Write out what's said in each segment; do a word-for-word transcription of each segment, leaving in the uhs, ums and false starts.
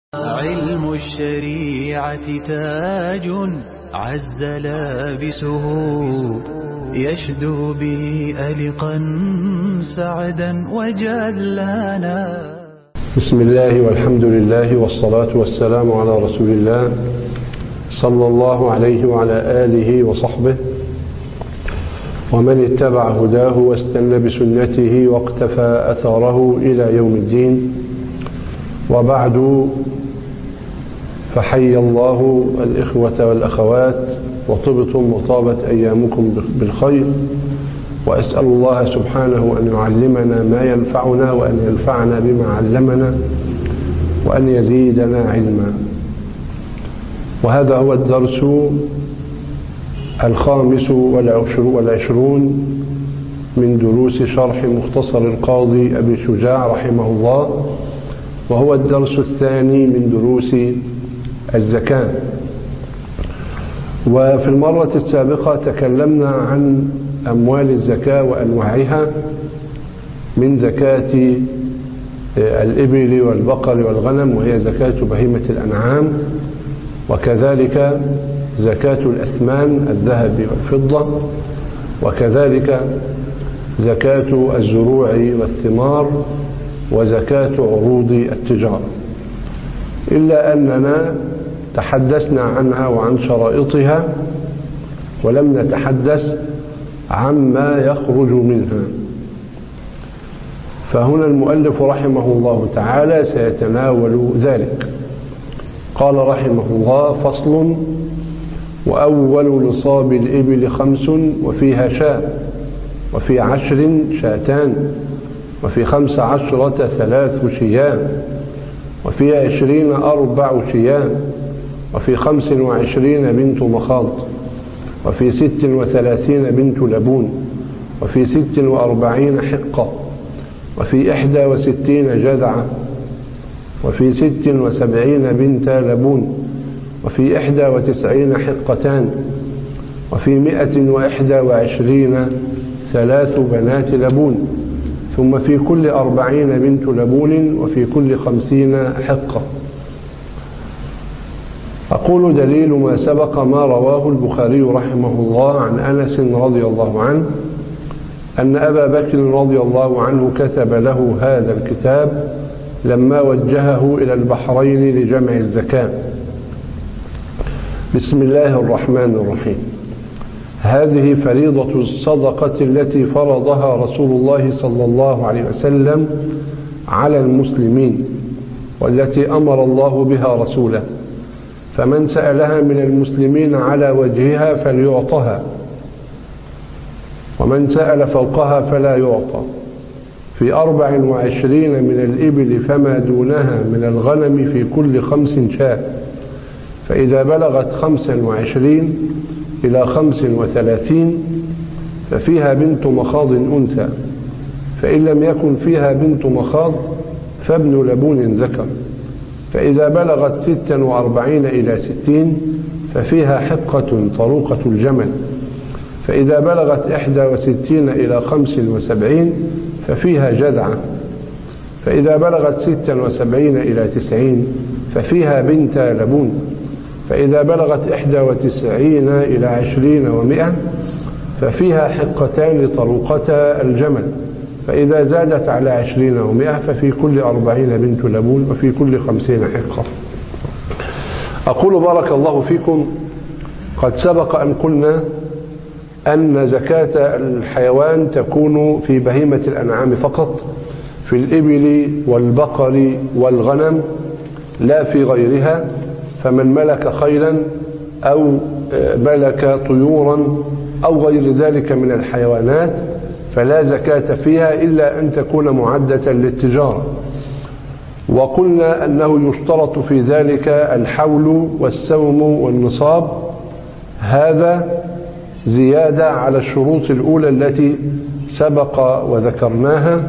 علم الشريعة تاج عز لابسه يشدو به ألقا سعدا وجلانا. بسم الله والحمد لله والصلاة والسلام على رسول الله صلى الله عليه وعلى آله وصحبه ومن اتبع هداه واستنى بسنته واقتفى أثاره إلى يوم الدين. وبعد، فحي الله الإخوة والأخوات وطبتم وطابت أيامكم بالخير، وأسأل الله سبحانه أن يعلمنا ما ينفعنا وأن ينفعنا بما علمنا وأن يزيدنا علما. وهذا هو الدرس الخامس والعشرون من دروس شرح مختصر القاضي أبي شجاع رحمه الله، وهو الدرس الثاني من دروس الزكاة. وفي المرة السابقة تكلمنا عن أموال الزكاة وأنواعها، من زكاة الإبل والبقر والغنم وهي زكاة بهيمة الأنعام، وكذلك زكاة الأثمان الذهب والفضة، وكذلك زكاة الزروع والثمار، وزكاة عروض التجارة، إلا أننا تحدثنا عنها وعن شرائطها ولم نتحدث عما يخرج منها. فهنا المؤلف رحمه الله تعالى سيتناول ذلك. قال رحمه الله: فصل: وأول نصاب الإبل خمس وفيها شاة، وفي عشر شاتان، وفي خمس عشرة ثلاث شيام، وفي عشرين أربع شيام، وفي خمس وعشرين بنت مخاض، وفي ست وثلاثين بنت لبون، وفي ست وأربعين حقة، وفي إحدى وستين جذعة، وفي ست وسبعين بنت لبون، وفي إحدى وتسعين حقتان، وفي مئة وإحدى وعشرين ثلاث بنات لبون، ثم في كل أربعين بنت لبون، وفي كل خمسين حقة. أقول: دليل ما سبق ما رواه البخاري رحمه الله عن أنس رضي الله عنه أن أبا بكر رضي الله عنه كتب له هذا الكتاب لما وجهه إلى البحرين لجمع الزكاة. بسم الله الرحمن الرحيم. هذه فريضة الصدقة التي فرضها رسول الله صلى الله عليه وسلم على المسلمين، والتي أمر الله بها رسوله، فمن سألها من المسلمين على وجهها فليعطها، ومن سأل فوقها فلا يعطى. في أربع وعشرين من الإبل فما دونها من الغنم في كل خمس شاة، فإذا بلغت خمسا وعشرين إلى خمس وثلاثين ففيها بنت مخاض أنثى، فإن لم يكن فيها بنت مخاض فابن لبون ذكر، فإذا بلغت ستا وأربعين إلى ستين ففيها حقة طروقة الجمل، فإذا بلغت إحدى وستين إلى خمس وسبعين ففيها جذعة، فإذا بلغت ستا وسبعين إلى تسعين ففيها بنت لبون، فإذا بلغت إحدى وتسعين إلى عشرين ومئة ففيها حقتان طروقتا الجمل، فإذا زادت على عشرين ومئة ففي كل أربعين بنت لبون، وفي كل خمسين حقة. أقول: بارك الله فيكم. قد سبق أن قلنا أن زكاة الحيوان تكون في بهيمة الأنعام فقط، في الإبل والبقر والغنم، لا في غيرها. فمن ملك خيلا أو ملك طيورا أو غير ذلك من الحيوانات فلا زكاة فيها إلا أن تكون معدة للتجارة. وقلنا أنه يشترط في ذلك الحول والسوم والنصاب، هذا زيادة على الشروط الأولى التي سبق وذكرناها،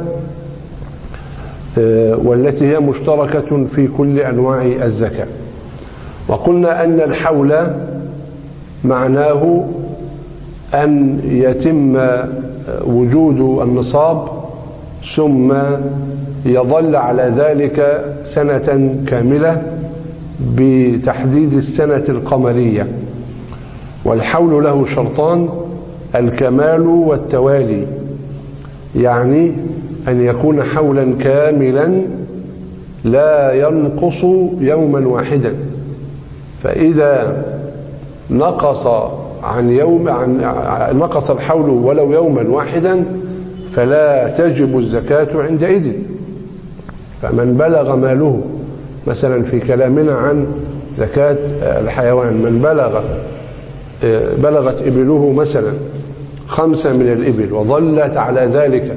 والتي هي مشتركة في كل أنواع الزكاة. وقلنا أن الحول معناه أن يتم وجود النصاب ثم يظل على ذلك سنة كاملة بتحديد السنة القمرية. والحول له شرطان: الكمال والتوالي، يعني أن يكون حولا كاملا لا ينقص يوما واحدا، فإذا نقص عن يوم عن نقص الحول ولو يوما واحدا فلا تجب الزكاة عندئذ. فمن بلغ ماله، مثلا في كلامنا عن زكاة الحيوان، من بلغ بلغت إبله مثلا خمسة من الإبل وظلت على ذلك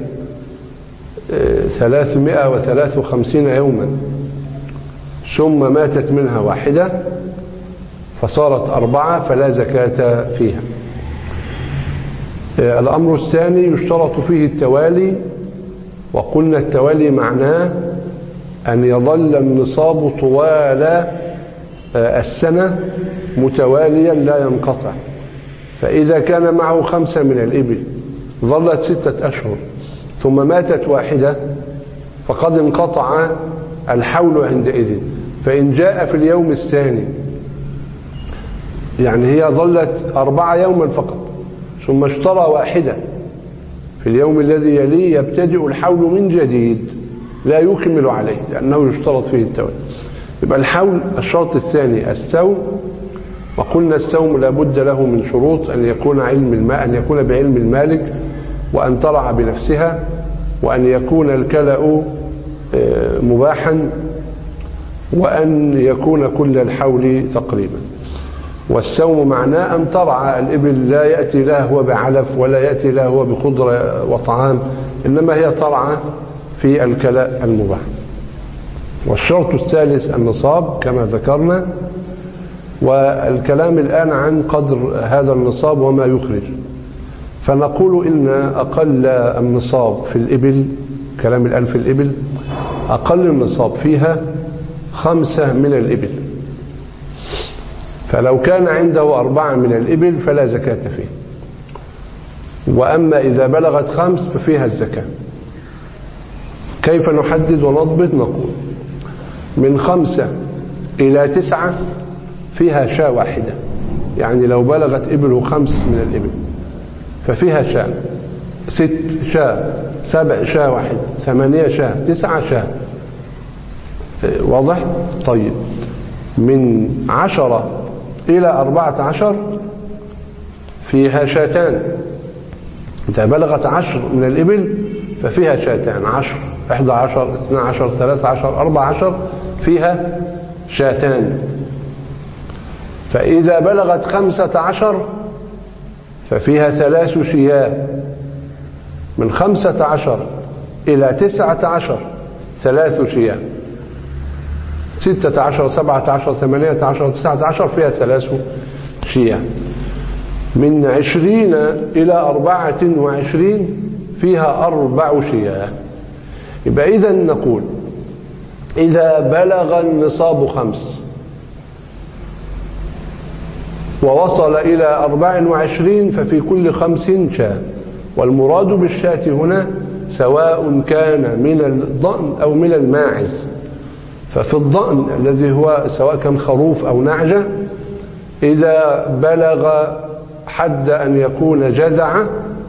ثلاثمائة وثلاث وخمسين يوما ثم ماتت منها واحدة فصارت أربعة فلا زكاة فيها. الأمر الثاني يشترط فيه التوالي، وقلنا التوالي معناه أن يظل النصاب طوال السنة متواليا لا ينقطع. فإذا كان معه خمسة من الإبل ظلت ستة أشهر ثم ماتت واحدة فقد انقطع الحول عندئذ. فإن جاء في اليوم الثاني، يعني هي ظلت أربعة يوما فقط ثم اشترى واحدة في اليوم الذي يليه، يبتدئ الحول من جديد لا يكمل عليه لأنه يشترط فيه التوالي. يبقى الحول الشرط الثاني السوم، وقلنا السوم لا بد له من شروط: أن يكون علم الماء أن يكون بعلم المالك، وأن ترعى بنفسها، وأن يكون الكلأ مباحا، وأن يكون كل الحول تقريبا. والسوم معناه أن ترعى الإبل، لا يأتي لها هو بعلف ولا يأتي لها هو بخضر وطعام، إنما هي ترعى في الكلأ المباح. والشرط الثالث النصاب كما ذكرنا. والكلام الآن عن قدر هذا النصاب وما يخرج. فنقول إن أقل النصاب في الإبل، كلام الآن في الإبل، أقل النصاب فيها خمسة من الإبل. فلو كان عنده أربعة من الإبل فلا زكاة فيه. وأما إذا بلغت خمس ففيها الزكاة. كيف نحدد ونضبط؟ نقول من خمسة إلى تسعة فيها شاة واحدة، يعني لو بلغت إبله خمس من الإبل ففيها شاة، ست شاة، سبع شاة واحدة، ثمانية شاة، تسعة شاة. واضح؟ طيب، من عشرة إلى أربعة عشر فيها شاتان. إذا بلغت عشر من الإبل ففيها شاتان، عشر، إحدى عشر، اثنى عشر، ثلاثة عشر، أربعة عشر فيها شاتان. فإذا بلغت خمسة عشر ففيها ثلاث شياه. من خمسة عشر إلى تسعة عشر ثلاث شياه. ستة عشر، سبعة عشر، ثمانية عشر، تسعة عشر فيها ثلاث شياه. من عشرين إلى أربعة وعشرين فيها أربع شياه. يبقى إذن نقول إذا بلغ النصاب خمس ووصل إلى أربع وعشرين ففي كل خمس شاة. والمراد بالشاة هنا سواء كان من الضأن أو من الماعز. ففي الضأن الذي هو سواء كان خروف أو نعجة، إذا بلغ حد أن يكون جذعة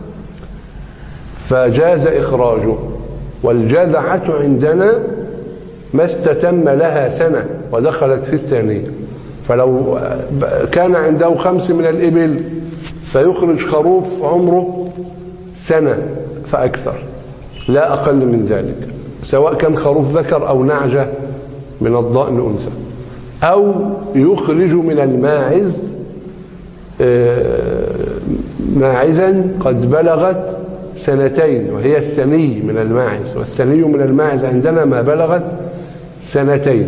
فجاز إخراجه. والجذعة عندنا ما استتم لها سنة ودخلت في الثانية. فلو كان عنده خمس من الإبل فيخرج خروف عمره سنة فأكثر، لا أقل من ذلك، سواء كان خروف ذكر أو نعجة من الضأن أنثى. أو يخرج من الماعز ماعزا قد بلغت سنتين، وهي الثني من الماعز. والثني من الماعز عندنا ما بلغت سنتين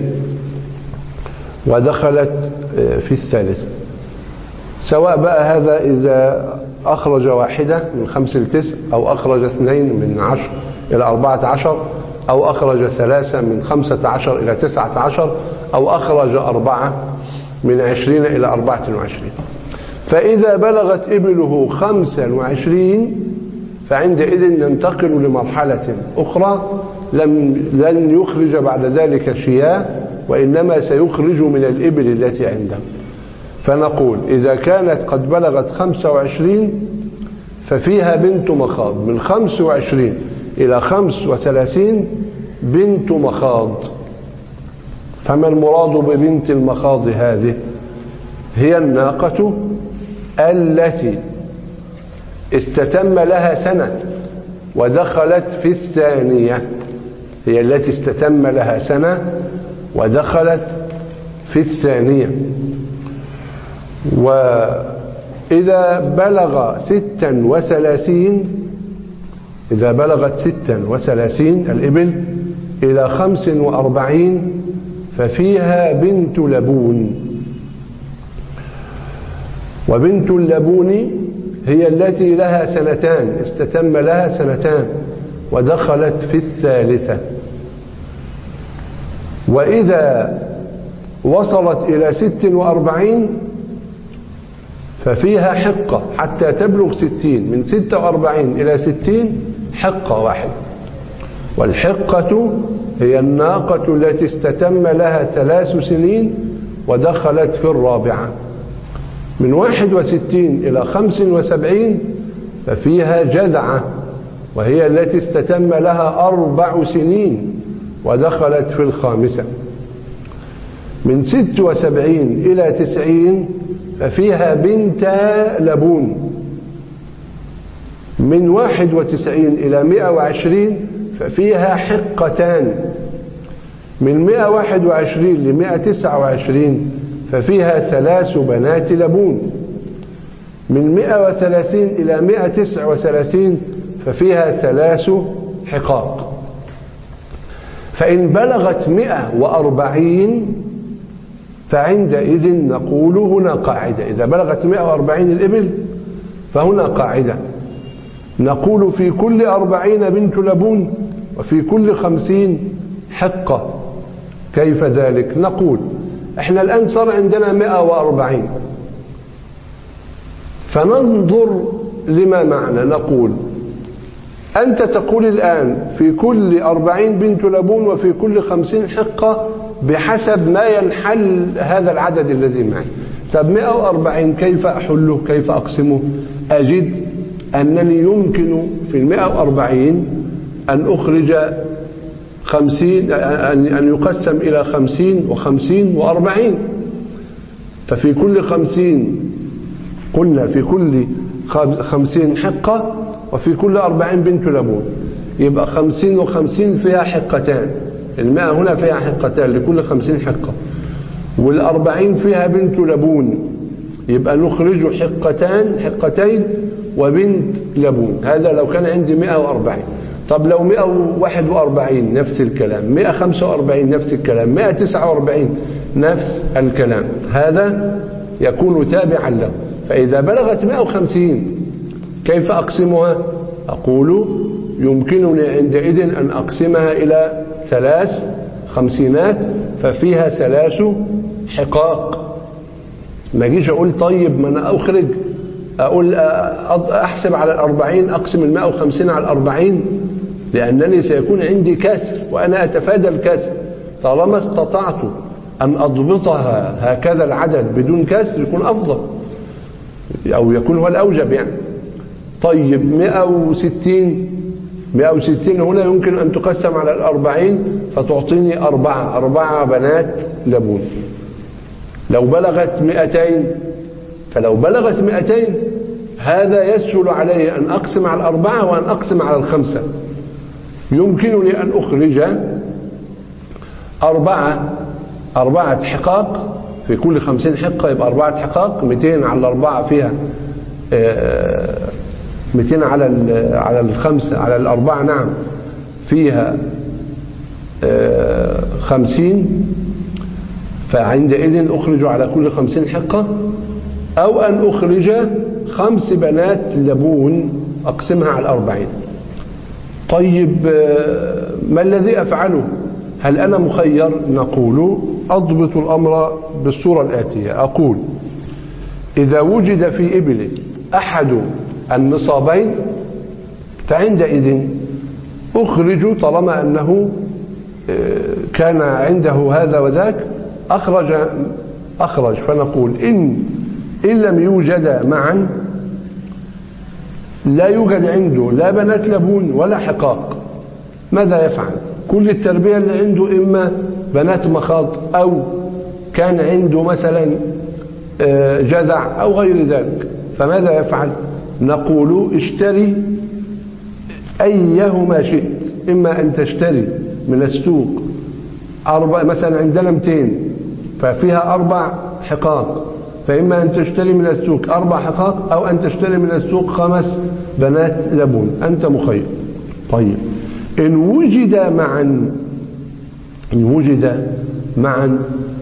ودخلت في الثالثة. سواء بقى هذا إذا أخرج واحدة من خمس لتسع، أو أخرج اثنين من عشر إلى أربعة عشر، أو أخرج ثلاثة من خمسة عشر إلى تسعة عشر، أو أخرج أربعة من عشرين إلى أربعة وعشرين. فإذا بلغت إبله خمسا وعشرين فعندئذ ننتقل لمرحلة أخرى، لم لن يخرج بعد ذلك شياه وإنما سيخرج من الإبل التي عنده. فنقول إذا كانت قد بلغت خمسة وعشرين ففيها بنت مخاض، من خمس وعشرين إلى خمس وثلاثين بنت مخاض. فما المراد ببنت المخاض هذه؟ هي الناقة التي استتم لها سنة ودخلت في الثانية، هي التي استتم لها سنة ودخلت في الثانية. وإذا بلغ ستا وثلاثين إذا بلغت ستا وثلاثين الإبل إلى خمس وأربعين ففيها بنت لبون. وبنت اللبون هي التي لها سنتان، استتم لها سنتان ودخلت في الثالثة. وإذا وصلت إلى ست وأربعين ففيها حقة حتى تبلغ ستين، من ستة وأربعين إلى ستين حقة واحدة. والحقة هي الناقة التي استتم لها ثلاث سنين ودخلت في الرابعة. من واحد وستين إلى خمس وسبعين ففيها جذعة، وهي التي استتم لها أربع سنين ودخلت في الخامسة. من ست وسبعين إلى تسعين ففيها بنت لبون. من واحد وتسعين إلى مئة وعشرين ففيها حقتان. من مئة وواحد وعشرين لمئة وتسعة وعشرين ففيها ثلاث بنات لبون. من مئة وثلاثين إلى مئة وتسعة وثلاثين ففيها ثلاث حقاق. فإن بلغت مئة وأربعين فعندئذ نقول هنا قاعدة. إذا بلغت مئة وأربعين الإبل فهنا قاعدة، نقول في كل أربعين بنت لبون وفي كل خمسين حقة. كيف ذلك؟ نقول احنا الآن صار عندنا مئة وأربعين، فننظر لما معنى. نقول أنت تقول الآن في كل أربعين بنت لبون وفي كل خمسين حقة بحسب ما ينحل هذا العدد الذي معي. طب مئة وأربعين كيف أحله؟ كيف أقسمه؟ أجد أنني يمكن في المئة وأربعين أن أخرج خمسين، أن يقسم إلى خمسين وخمسين وأربعين. ففي كل خمسين قلنا في كل خمسين حقة وفي كل أربعين بنت لبون، يبقى خمسين وخمسين فيها حقتان. المئة هنا فيها حقتان لكل خمسين حقة، والأربعين فيها بنت لبون، يبقى نخرج حقتان حقتين وبنت لبون. هذا لو كان عندي مئة وأربعين. طب لو مئة وواحد وأربعين نفس الكلام، مئة وخمسة وأربعين نفس الكلام، مئة وتسعة وأربعين نفس الكلام، هذا يكون تابعا له. فإذا بلغت مئة وخمسين كيف أقسمها؟ أقول يمكنني عندئذ أن أقسمها إلى ثلاث خمسينات ففيها ثلاث حقاق. ما جيش أقول طيب ما أنا أخرج أقول أحسب على الأربعين، أقسم المائة وخمسين على الأربعين، لأنني سيكون عندي كسر وأنا أتفادى الكسر. طالما استطعت أن أضبطها هكذا العدد بدون كسر يكون أفضل، أو يكون هو الأوجب يعني. طيب مئة وستين مئة وستين هنا يمكن أن تقسم على الأربعين فتعطيني أربعة أربعة بنات لبون. لو بلغت مئتين فلو بلغت مئتين هذا يسهل علي أن أقسم على الأربعة وأن أقسم على الخمسة. يمكنني أن أخرج أربعة أربعة حقاق في كل خمسين حقة، يبقى أربعة حقاق، مئتين على الأربعة فيها مئتين على على الخمسة على الأربعة نعم فيها خمسين، فعندئذ أخرج على كل خمسين حقة. أو أن أخرج خمس بنات لبون أقسمها على الأربعين. طيب ما الذي أفعله؟ هل أنا مخير؟ نقول أضبط الأمر بالصورة الآتية. أقول إذا وجد في إبل أحد النصابين فعندئذ أخرج، طالما أنه كان عنده هذا وذاك أخرج أخرج فنقول إن إن لم يوجد معا لا يوجد عنده لا بنات لبون ولا حقاق، ماذا يفعل؟ كل التربية اللي عنده إما بنات مخاض أو كان عنده مثلا جذع أو غير ذلك، فماذا يفعل؟ نقول اشتري أيهما شئت، إما أن تشتري من السوق أربع مثلا عندنا مئتين ففيها أربع حقاق، فإما أن تشتري من السوق أربع حقاق أو أن تشتري من السوق خمس بنات لبون، أنت مخير. طيب إن وجد معا إن وجد معا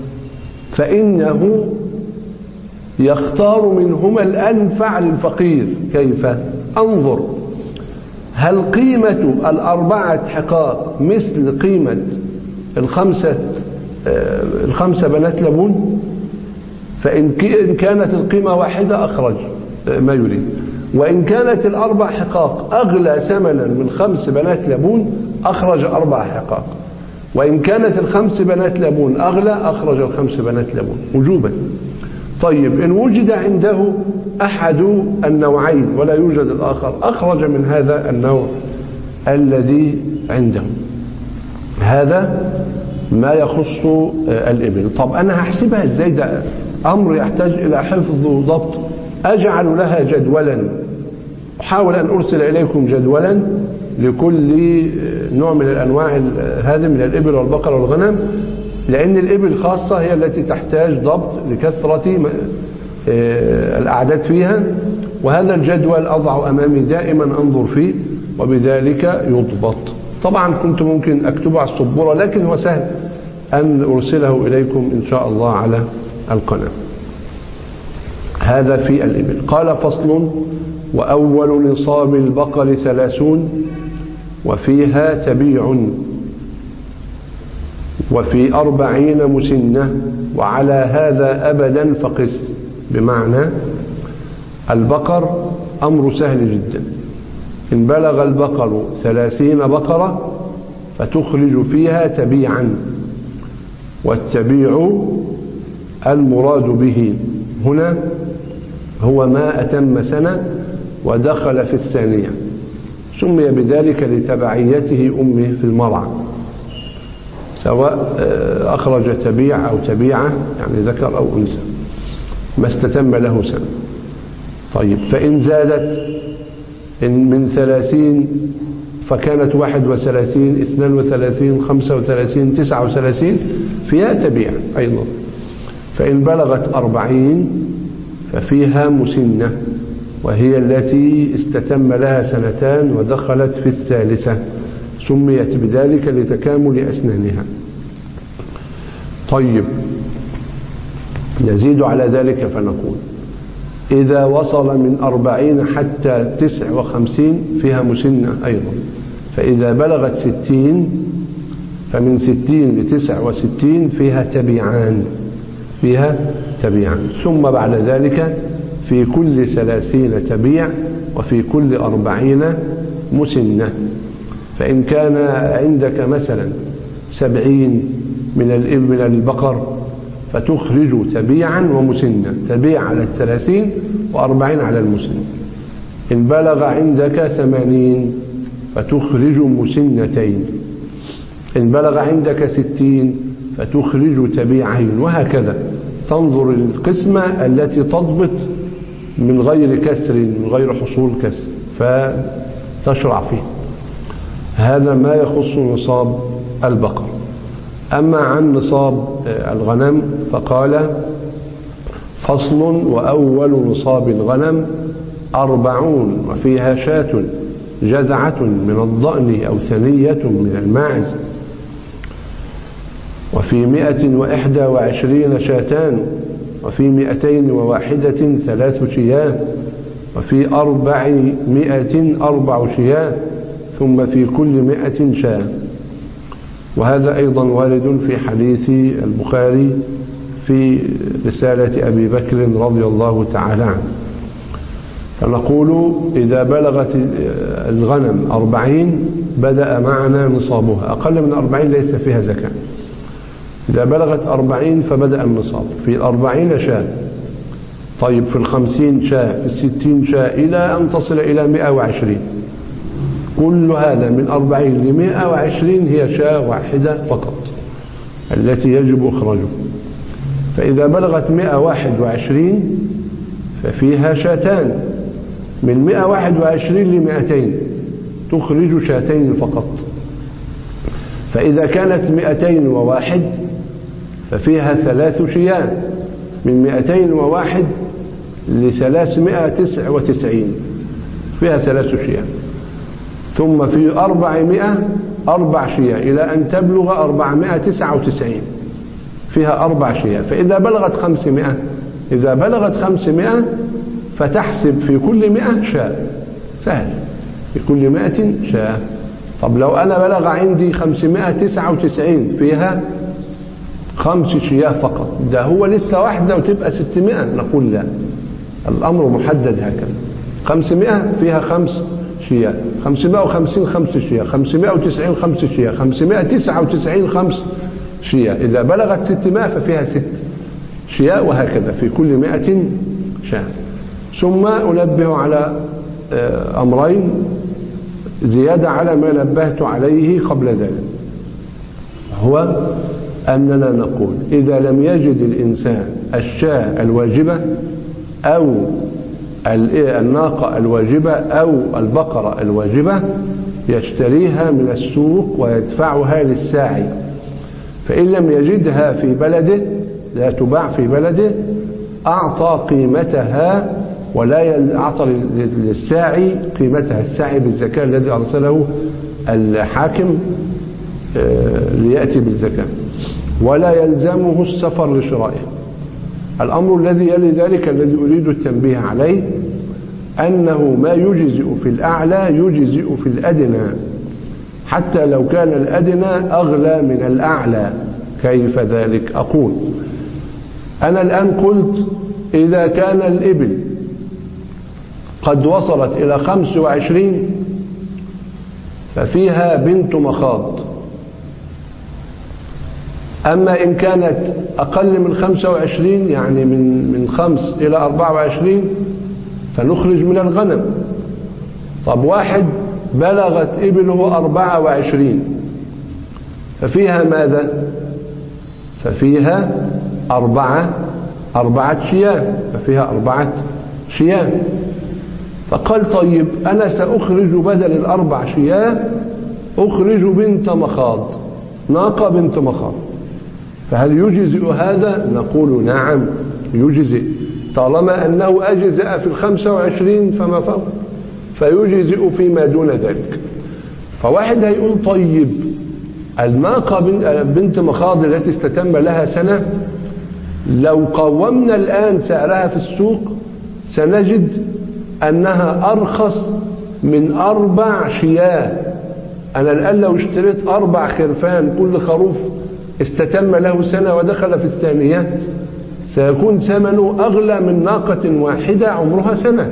فإنه يختار منهما الأنفع للفقير. كيف؟ انظر، هل قيمة الأربعة حقاق مثل قيمة الخمسة الخمسة بنات لبون؟ فإن كانت القيمة واحدة أخرج ما يريد، وإن كانت الأربع حقاق أغلى ثمنا من خمس بنات لبون أخرج أربع حقاق، وإن كانت الخمس بنات لبون أغلى أخرج الخمس بنات لبون وجوبا. طيب إن وجد عنده أحد النوعين ولا يوجد الآخر أخرج من هذا النوع الذي عنده. هذا ما يخص الإبل. طب أنا هحسبها إزاي؟ ده أمر يحتاج إلى حفظ وضبط. أجعل لها جدولا، أحاول أن أرسل إليكم جدولا لكل نوع من الأنواع هذه من الإبل والبقر والغنم، لأن الإبل خاصة هي التي تحتاج ضبط لكثرة الأعداد فيها، وهذا الجدول أضع أمامي دائما أنظر فيه وبذلك يضبط. طبعا كنت ممكن أكتبه على السبورة، لكن هو سهل أن أرسله إليكم إن شاء الله على القناة. هذا في الإبل. قال فصل: وأول نصاب البقر ثلاثون وفيها تبيع وفي أربعين مسنة وعلى هذا أبدا فقس. بمعنى البقر أمر سهل جدا، إن بلغ البقر ثلاثين بقرة فتخرج فيها تبيعا، والتبيع المراد به هنا هو ما أتم سنة ودخل في الثانية، سمي بذلك لتبعيته أمه في المرعى، سواء أخرج تبيع أو تبيعة يعني ذكر أو أنثى ما استتم له سنة. طيب فإن زادت إن من ثلاثين فكانت واحد وثلاثين اثنان وثلاثين خمسة وثلاثين تسعة وثلاثين فيها تبيع أيضا. فإن بلغت أربعين ففيها مسنة، وهي التي استتم لها سنتان ودخلت في الثالثة، سميت بذلك لتكامل أسنانها. طيب نزيد على ذلك فنقول: إذا وصل من أربعين حتى تسع وخمسين فيها مسنة أيضا، فإذا بلغت ستين فمن ستين لتسع وستين فيها تبيعان فيها تبيعان ثم بعد ذلك في كل ثلاثين تبيع وفي كل أربعين مسنة. فإن كان عندك مثلا سبعين من الإبل البقر فتخرج تبيعا ومسنة، تبيع على الثلاثين وأربعين على المسنة. إن بلغ عندك ثمانين فتخرج مسنتين، إن بلغ عندك ستين فتخرج تبيعين، وهكذا تنظر القسمة التي تضبط من غير كسر من غير حصول كسر فتشرع فيه. هذا ما يخص نصاب البقر. أما عن نصاب الغنم فقال: فصل: وأول نصاب الغنم أربعون وفيها شاة جذعة من الضأن أو ثنية من الماعز، وفي مئة وإحدى وعشرين شاتان، وفي مئتين وواحدة ثلاث شياه، وفي أربعمائة أربع شياه، ثم في كل مئة شاة. وهذا أيضا وارد في حديث البخاري في رسالة أبي بكر رضي الله تعالى عنه. فنقول: إذا بلغت الغنم أربعين بدأ معنا نصابها، أقل من أربعين ليس فيها زكاة. إذا بلغت أربعين فبدأ النصاب. في الأربعين شاة، طيب في الخمسين شاة، في الستين شاة، إلى أن تصل إلى مئة وعشرين. كل هذا من أربعين لمئة وعشرين هي شاة واحدة فقط التي يجب إخراجها. فإذا بلغت مئة وواحد وعشرين ففيها شاتان، من مئة وواحد وعشرين لمئتين تخرج شاتين فقط. فإذا كانت مئتين وواحد ففيها ثلاث شياه، من مئتين وواحد لثلاثمائة تسعة وتسعين فيها ثلاث شياه. ثم في أربعمائة أربع شياه إلى أن تبلغ أربعمائة تسعة وتسعين فيها أربع شياه. فإذا بلغت خمسمائة إذا بلغت خمسمائة فتحسب في كل مئة شاة، سهل، في كل مئة شاة. طب لو أنا بلغ عندي خمسمائة تسعة وتسعين فيها خمس شياه فقط، ده هو لسه واحدة وتبقى ستمائة، نقول لا، الأمر محدد هكذا. خمسمائة فيها خمس شياه، خمسمائة وخمسين خمس شياه، خمسمائة وتسعين خمس شياه، خمسمائة تسعة وتسعين خمس شياه. إذا بلغت ستمائة ففيها ست شياه، وهكذا في كل مئة شاة. ثم أنبه على أمرين زيادة على ما نبهت عليه قبل ذلك، هو أننا نقول إذا لم يجد الإنسان الشاة الواجبة أو الناقة الواجبة أو البقرة الواجبة يشتريها من السوق ويدفعها للساعي. فإن لم يجدها في بلده، لا تباع في بلده، أعطى قيمتها، ولا أعطى للساعي قيمتها، الساعي بالزكاة الذي أرسله الحاكم ليأتي بالزكاة، ولا يلزمه السفر لشرائه. الأمر الذي يلي ذلك الذي أريد التنبيه عليه أنه ما يجزئ في الأعلى يجزئ في الأدنى، حتى لو كان الأدنى أغلى من الأعلى. كيف ذلك؟ أقول أنا الآن قلت إذا كان الإبل قد وصلت إلى خمس وعشرين ففيها بنت مخاض، أما إن كانت أقل من خمسة وعشرين يعني من من خمس إلى أربعة وعشرين فنخرج من الغنم. طب واحد بلغت إبله أربعة وعشرين ففيها ماذا؟ ففيها أربعة أربعة شياه، ففيها أربعة شياه. فقال طيب أنا سأخرج بدل الأربع شياه أخرج بنت مخاض، ناقة بنت مخاض، فهل يجزئ هذا؟ نقول نعم يجزئ، طالما أنه أجزأ في الخمسة وعشرين فما فوق، فيجزئ فيما دون ذلك. فواحد هيقول طيب الناقة بنت مخاض التي استتم لها سنة لو قومنا الآن سعرها في السوق سنجد أنها أرخص من أربع شياه. أنا الآن لو اشتريت أربع خرفان كل خروف استتم له سنة ودخل في الثانية سيكون ثمنه أغلى من ناقة واحدة عمرها سنة.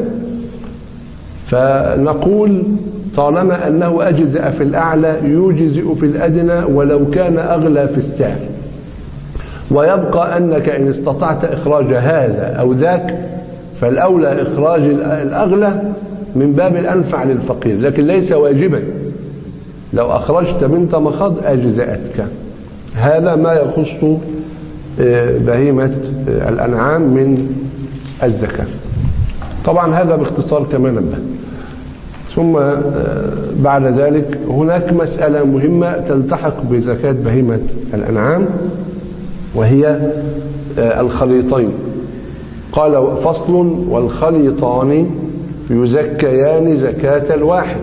فنقول طالما أنه أجزأ في الأعلى يجزئ في الأدنى ولو كان أغلى في السعر. ويبقى أنك إن استطعت إخراج هذا أو ذاك فالأولى إخراج الأغلى من باب الأنفع للفقير، لكن ليس واجبا. لو أخرجت بنت مخاض أجزأتك. هذا ما يخص بهيمة الأنعام من الزكاة. طبعا هذا باختصار كما نبه. ثم بعد ذلك هناك مسألة مهمة تلتحق بزكاة بهيمة الأنعام وهي الخليطين. قال فصل والخليطان يزكيان زكاة الواحد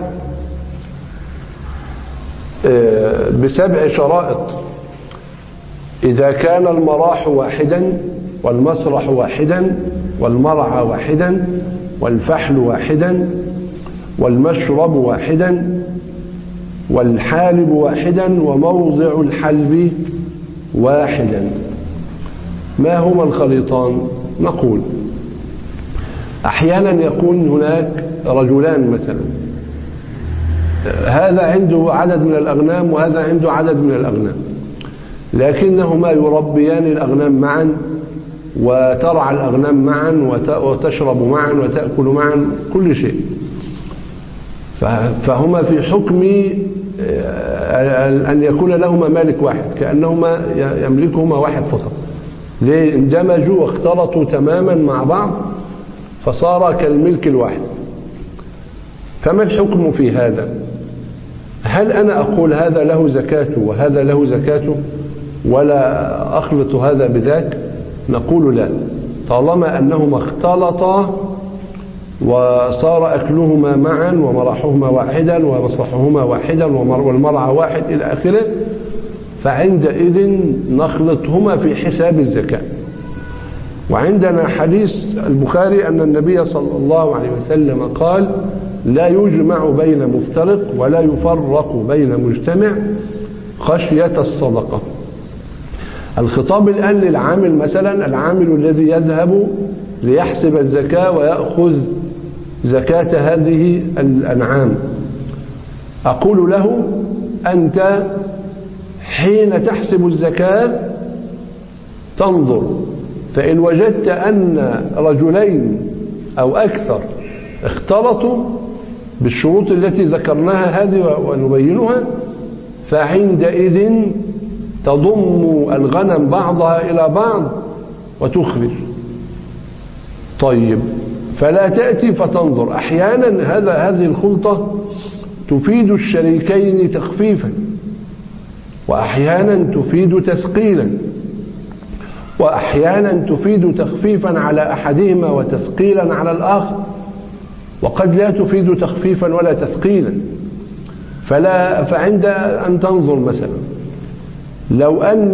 بسبع شرائط: إذا كان المراح واحدا والمسرح واحدا والمرعى واحدا والفحل واحدا والمشرب واحدا والحالب واحدا وموضع الحلب واحدا. ما هما الخليطان؟ نقول أحيانا يكون هناك رجلان مثلا، هذا عنده عدد من الأغنام وهذا عنده عدد من الأغنام، لكنهما يربيان الأغنام معا، وترعى الأغنام معا، وتشرب معا، وتأكل معا، كل شيء. فهما في حكم أن يكون لهما مالك واحد، كأنهما يملكهما واحد فقط. ليه؟ اندمجوا واختلطوا تماما مع بعض فصار كالملك الواحد. فما الحكم في هذا؟ هل أنا أقول هذا له زكاته وهذا له زكاته ولا أخلط هذا بذاك؟ نقول لا، طالما أنهما اختلطا وصار أكلهما معا ومراحهما واحدا ومصرحهما واحدا والمرعى واحد إلى آخره، فعندئذ نخلطهما في حساب الزكاة. وعندنا حديث البخاري أن النبي صلى الله عليه وسلم قال: لا يجمع بين مفترق ولا يفرق بين مجتمع خشية الصدقة. الخطاب الآن للعامل، مثلا العامل الذي يذهب ليحسب الزكاة ويأخذ زكاة هذه الأنعام، أقول له: أنت حين تحسب الزكاة تنظر، فإن وجدت أن رجلين أو أكثر اختلطوا بالشروط التي ذكرناها هذه ونبينها، فعندئذ تضم الغنم بعضها إلى بعض وتخرج. طيب، فلا تأتي فتنظر. أحيانا هذا هذه الخلطة تفيد الشريكين تخفيفا، وأحيانا تفيد تثقيلا، وأحيانا تفيد تخفيفا على أحدهما وتثقيلا على الآخر، وقد لا تفيد تخفيفا ولا تثقيلا. فلا فعند أن تنظر مثلا، لو أن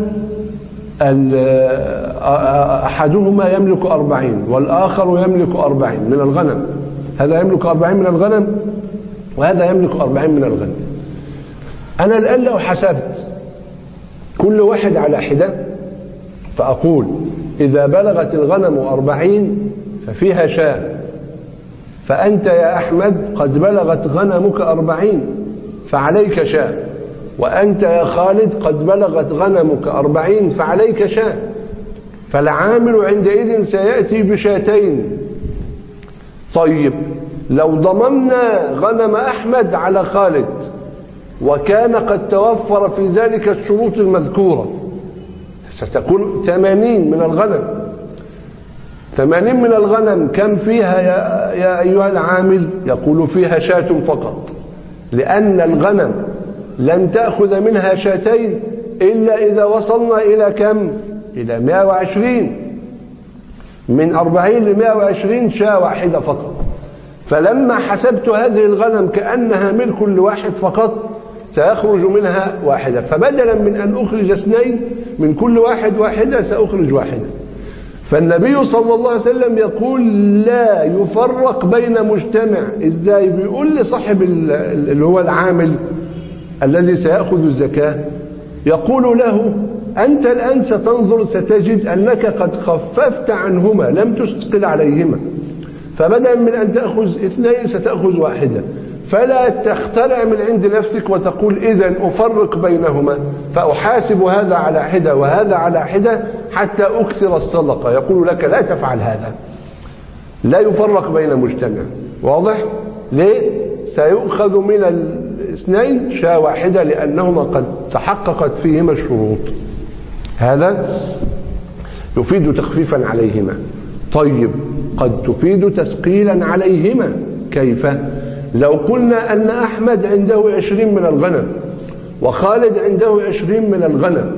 أحدهما يملك أربعين والآخر يملك أربعين من الغنم، هذا يملك أربعين من الغنم وهذا يملك أربعين من الغنم، أنا الآن لو حسبت كل واحد على حدة فأقول: إذا بلغت الغنم أربعين ففيها شاة، فأنت يا أحمد قد بلغت غنمك أربعين فعليك شاة، وأنت يا خالد قد بلغت غنمك أربعين فعليك شاة، فالعامل عندئذ سيأتي بشاتين. طيب، لو ضممنا غنم أحمد على خالد وكان قد توفر في ذلك الشروط المذكورة، ستكون ثمانين من الغنم. ثمانين من الغنم كم فيها يا, يا أيها العامل؟ يقول: فيها شاة فقط، لأن الغنم لن تأخذ منها شاتين إلا إذا وصلنا إلى كم؟ إلى مئة وعشرين. من أربعين لمئة وعشرين شاة واحدة فقط. فلما حسبت هذه الغنم كأنها ملك لواحد فقط سيخرج منها واحدة، فبدلا من أن أخرج اثنين من كل واحد واحدة سأخرج واحدة. فالنبي صلى الله عليه وسلم يقول: لا يفرق بين مجتمع. إزاي؟ بيقول لصاحب اللي هو العامل الذي سيأخذ الزكاة، يقول له: أنت الآن ستنظر ستجد أنك قد خففت عنهما، لم تثقل عليهما، فبدلا من أن تأخذ اثنين ستأخذ واحدة. فلا تخترع من عند نفسك وتقول: إذن أفرق بينهما فأحاسب هذا على حدة وهذا على حدة حتى أكثر الصدقة. يقول لك: لا تفعل هذا، لا يفرق بين مجتمع. واضح؟ ليه؟ سيؤخذ من الاثنين شاة واحدة لأنهما قد تحققت فيهما الشروط. هذا يفيد تخفيفا عليهما. طيب، قد تفيد تثقيلا عليهما. كيف؟ لو قلنا أن أحمد عنده عشرين من الغنم وخالد عنده عشرين من الغنم،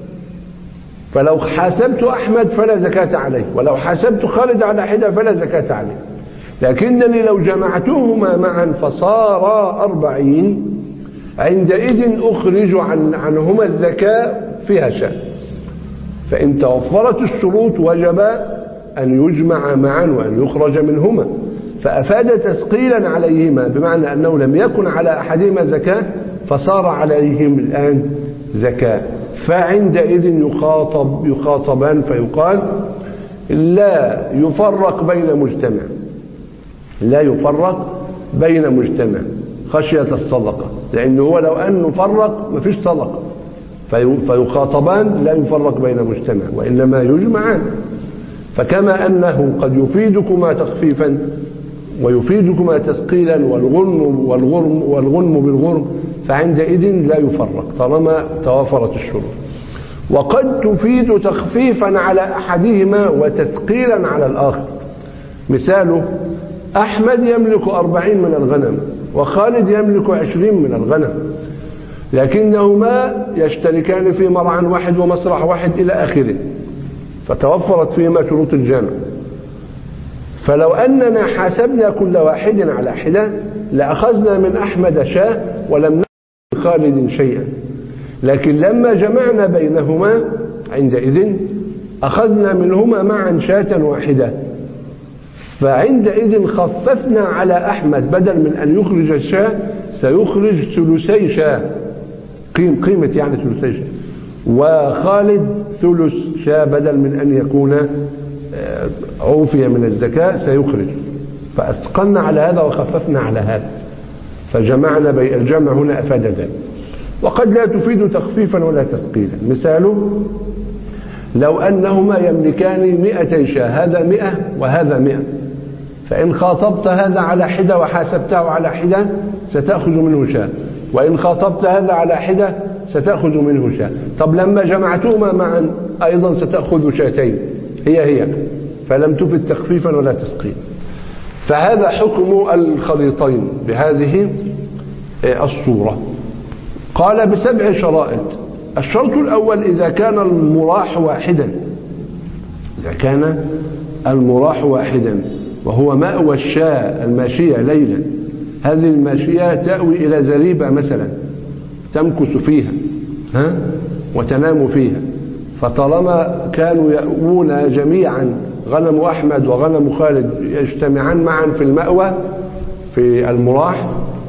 فلو حاسبت أحمد فلا زكاة عليه، ولو حاسبت خالد على حدة فلا زكاة عليه. لكنني لو جمعتهما معا فصار أربعين، عندئذ أخرج عن عنهما الزكاة فيها شاة. فإن توفرت الشروط وجب أن يجمع معا وأن يخرج منهما، فأفاد تثقيلا عليهما، بمعنى أنه لم يكن على أحدهما زكاة فصار عليهم الآن زكاة. فعندئذ يخاطب يخاطبان فيقال: لا يفرق بين مجتمع، لا يفرق بين مجتمع خشية الصدقة، لأنه هو لو أنه فرق مفيش صدقة، فيخاطبان لا يفرق بين مجتمع وإنما يجمعان. فكما أنه قد يفيدكما تخفيفا ويفيدكما تثقيلا والغنم والغرم والغنم بالغرم، فعندئذ لا يفرق طالما توافرت الشروط. وقد تفيد تخفيفا على أحدهما وتثقيلا على الآخر. مثاله: أحمد يملك أربعين من الغنم وخالد يملك عشرين من الغنم، لكنهما يشتركان في مرعى واحد ومسرح واحد إلى آخره، فتوفرت فيهما شروط الجمع. فلو أننا حاسبنا كل واحد على حدة لأخذنا من أحمد شاة ولم نأخذ من خالد شيئا، لكن لما جمعنا بينهما عندئذ أخذنا منهما معا شاة واحدة، فعندئذ خففنا على أحمد، بدل من أن يخرج الشاة سيخرج ثلثي شاة، قيم قيمة يعني ثلثي شاة، وخالد ثلث شاة بدل من أن يكون عوفي من الزكاة سيخرج. فأثقلنا على هذا وخففنا على هذا، فجمعنا بين الجمع هنا أفاد ذلك. وقد لا تفيد تخفيفا ولا تثقيلا. مثاله: لو أنهما يملكان مئتي شاة، هذا مئة وهذا مئة، فإن خاطبت هذا على حدة وحاسبته على حدة ستأخذ منه شاة، وإن خاطبت هذا على حدة ستأخذ منه شاة. طب لما جمعتهما معا أيضا ستأخذ شاتين هي هي، فلم تفد تخفيفا ولا تثقيلا. فهذا حكم الخليطين بهذه الصورة. قال: بسبع شرائط. الشرط الأول: إذا كان المراح واحدا، إذا كان المراح واحدا وهو مأوى الشاة الماشية ليلا. هذه الماشية تأوي إلى زريبة مثلا تمكث فيها ها وتنام فيها، فطالما كانوا يأوون جميعا غنم أحمد وغنم خالد يجتمعان معا في المأوى في المراح،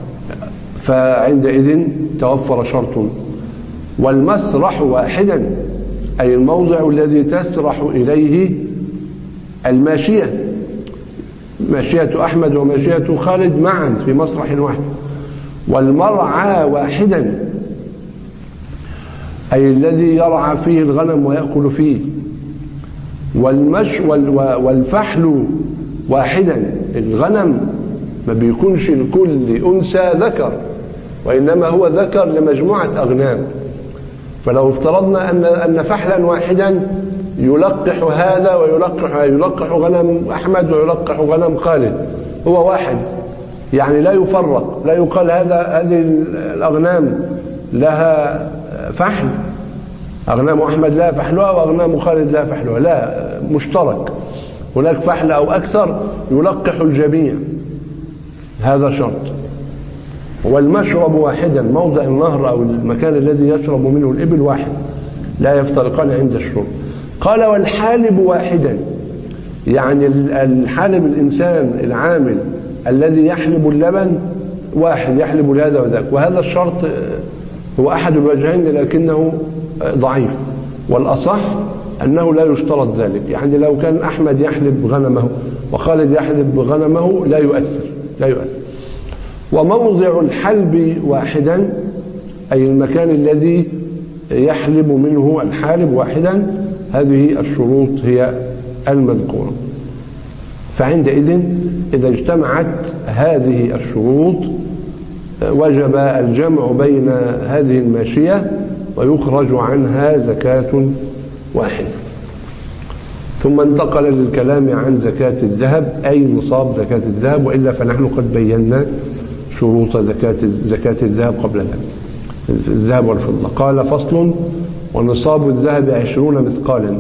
فعندئذ توفر شرط. والمسرح واحدا، أي الموضع الذي تسرح إليه الماشية، ماشية أحمد وماشية خالد معا في مسرح واحد. والمرعى واحدا، أي الذي يرعى فيه الغنم ويأكل فيه. والمش والفحل واحدا، الغنم ما بيكونش لكل أنثى ذكر، وإنما هو ذكر لمجموعة أغنام. فلو افترضنا أن أن فحلا واحدا يلقح هذا ويلقح يلقح غنم أحمد ويلقح غنم خالد، هو واحد، يعني لا يفرق، لا يقال هذا هذه الأغنام لها فحل، أغنام أحمد لها فحلها وأغنام خالد لها فحلها، لا، مشترك، هناك فحل أو أكثر يلقح الجميع، هذا شرط. والمشرب واحدا، موضع النهر أو المكان الذي يشرب منه الإبل واحد، لا يفترقان عند الشرب. قال: والحالب واحدا، يعني الحالب الإنسان العامل الذي يحلب اللبن واحد، يحلب هذا وذاك. وهذا الشرط هو أحد الوجهين لكنه ضعيف، والأصح أنه لا يشترط ذلك. يعني لو كان أحمد يحلب غنمه وخالد يحلب غنمه لا يؤثر لا يؤثر. وموضع الحلب واحدا، أي المكان الذي يحلب منه الحالب واحدا. هذه الشروط هي المذكورة. فعندئذ إذا اجتمعت هذه الشروط وجب الجمع بين هذه الماشية ويخرج عنها زكاة واحدة. ثم انتقل للكلام عن زكاة الذهب، أي نصاب زكاة الذهب، وإلا فنحن قد بينا شروط زكاة زكاة الذهب قبل ذلك، الذهب والفضة. قال: فصل: ونصاب الذهب عشرون مثقالا،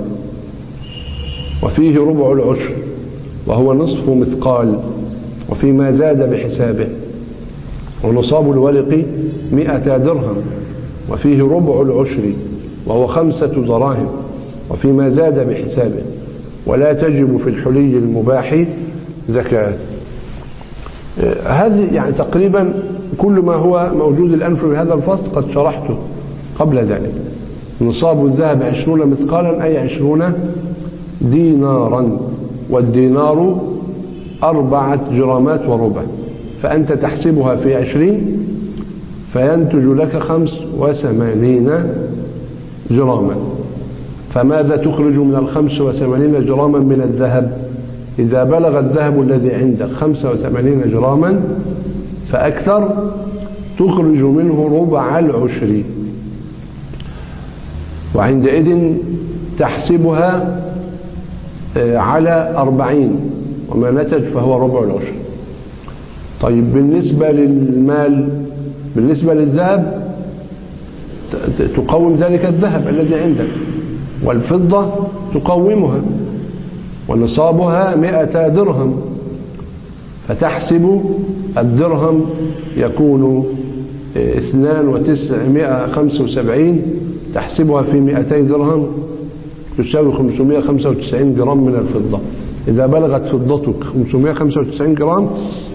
وفيه ربع العشر وهو نصف مثقال، وفيما زاد بحسابه. ونصاب الورق مئة درهم، وفيه ربع العشر وهو خمسة دراهم، وفيما زاد بحسابه. ولا تجب في الحلي المباح زكاة. هذه يعني تقريبا كل ما هو موجود الآن في هذا الفصل قد شرحته قبل ذلك. نصاب الذهب عشرون مثقالا، أي عشرون دينارا، والدينار أربعة جرامات وربع، فأنت تحسبها في عشرين فينتج لك خمس وثمانين جراما. فماذا تخرج من الخمس وثمانين جراما من الذهب؟ إذا بلغ الذهب الذي عندك خمسة وثمانين جراما فأكثر تخرج منه ربع العشر، وعندئذ تحسبها على أربعين، وما نتج فهو ربع العشر. طيب بالنسبة للمال، بالنسبة للذهب تقوم ذلك الذهب الذي عندك، والفضة تقومها، ونصابها مئة درهم، فتحسب الدرهم يكون اثنان وتسعمائة وخمسة وسبعين، تحسبها في مئتي درهم تساوي خمسمائة وخمسة وتسعين جرام من الفضة. إذا بلغت فضتك خمسمائة وخمسة وتسعين جرام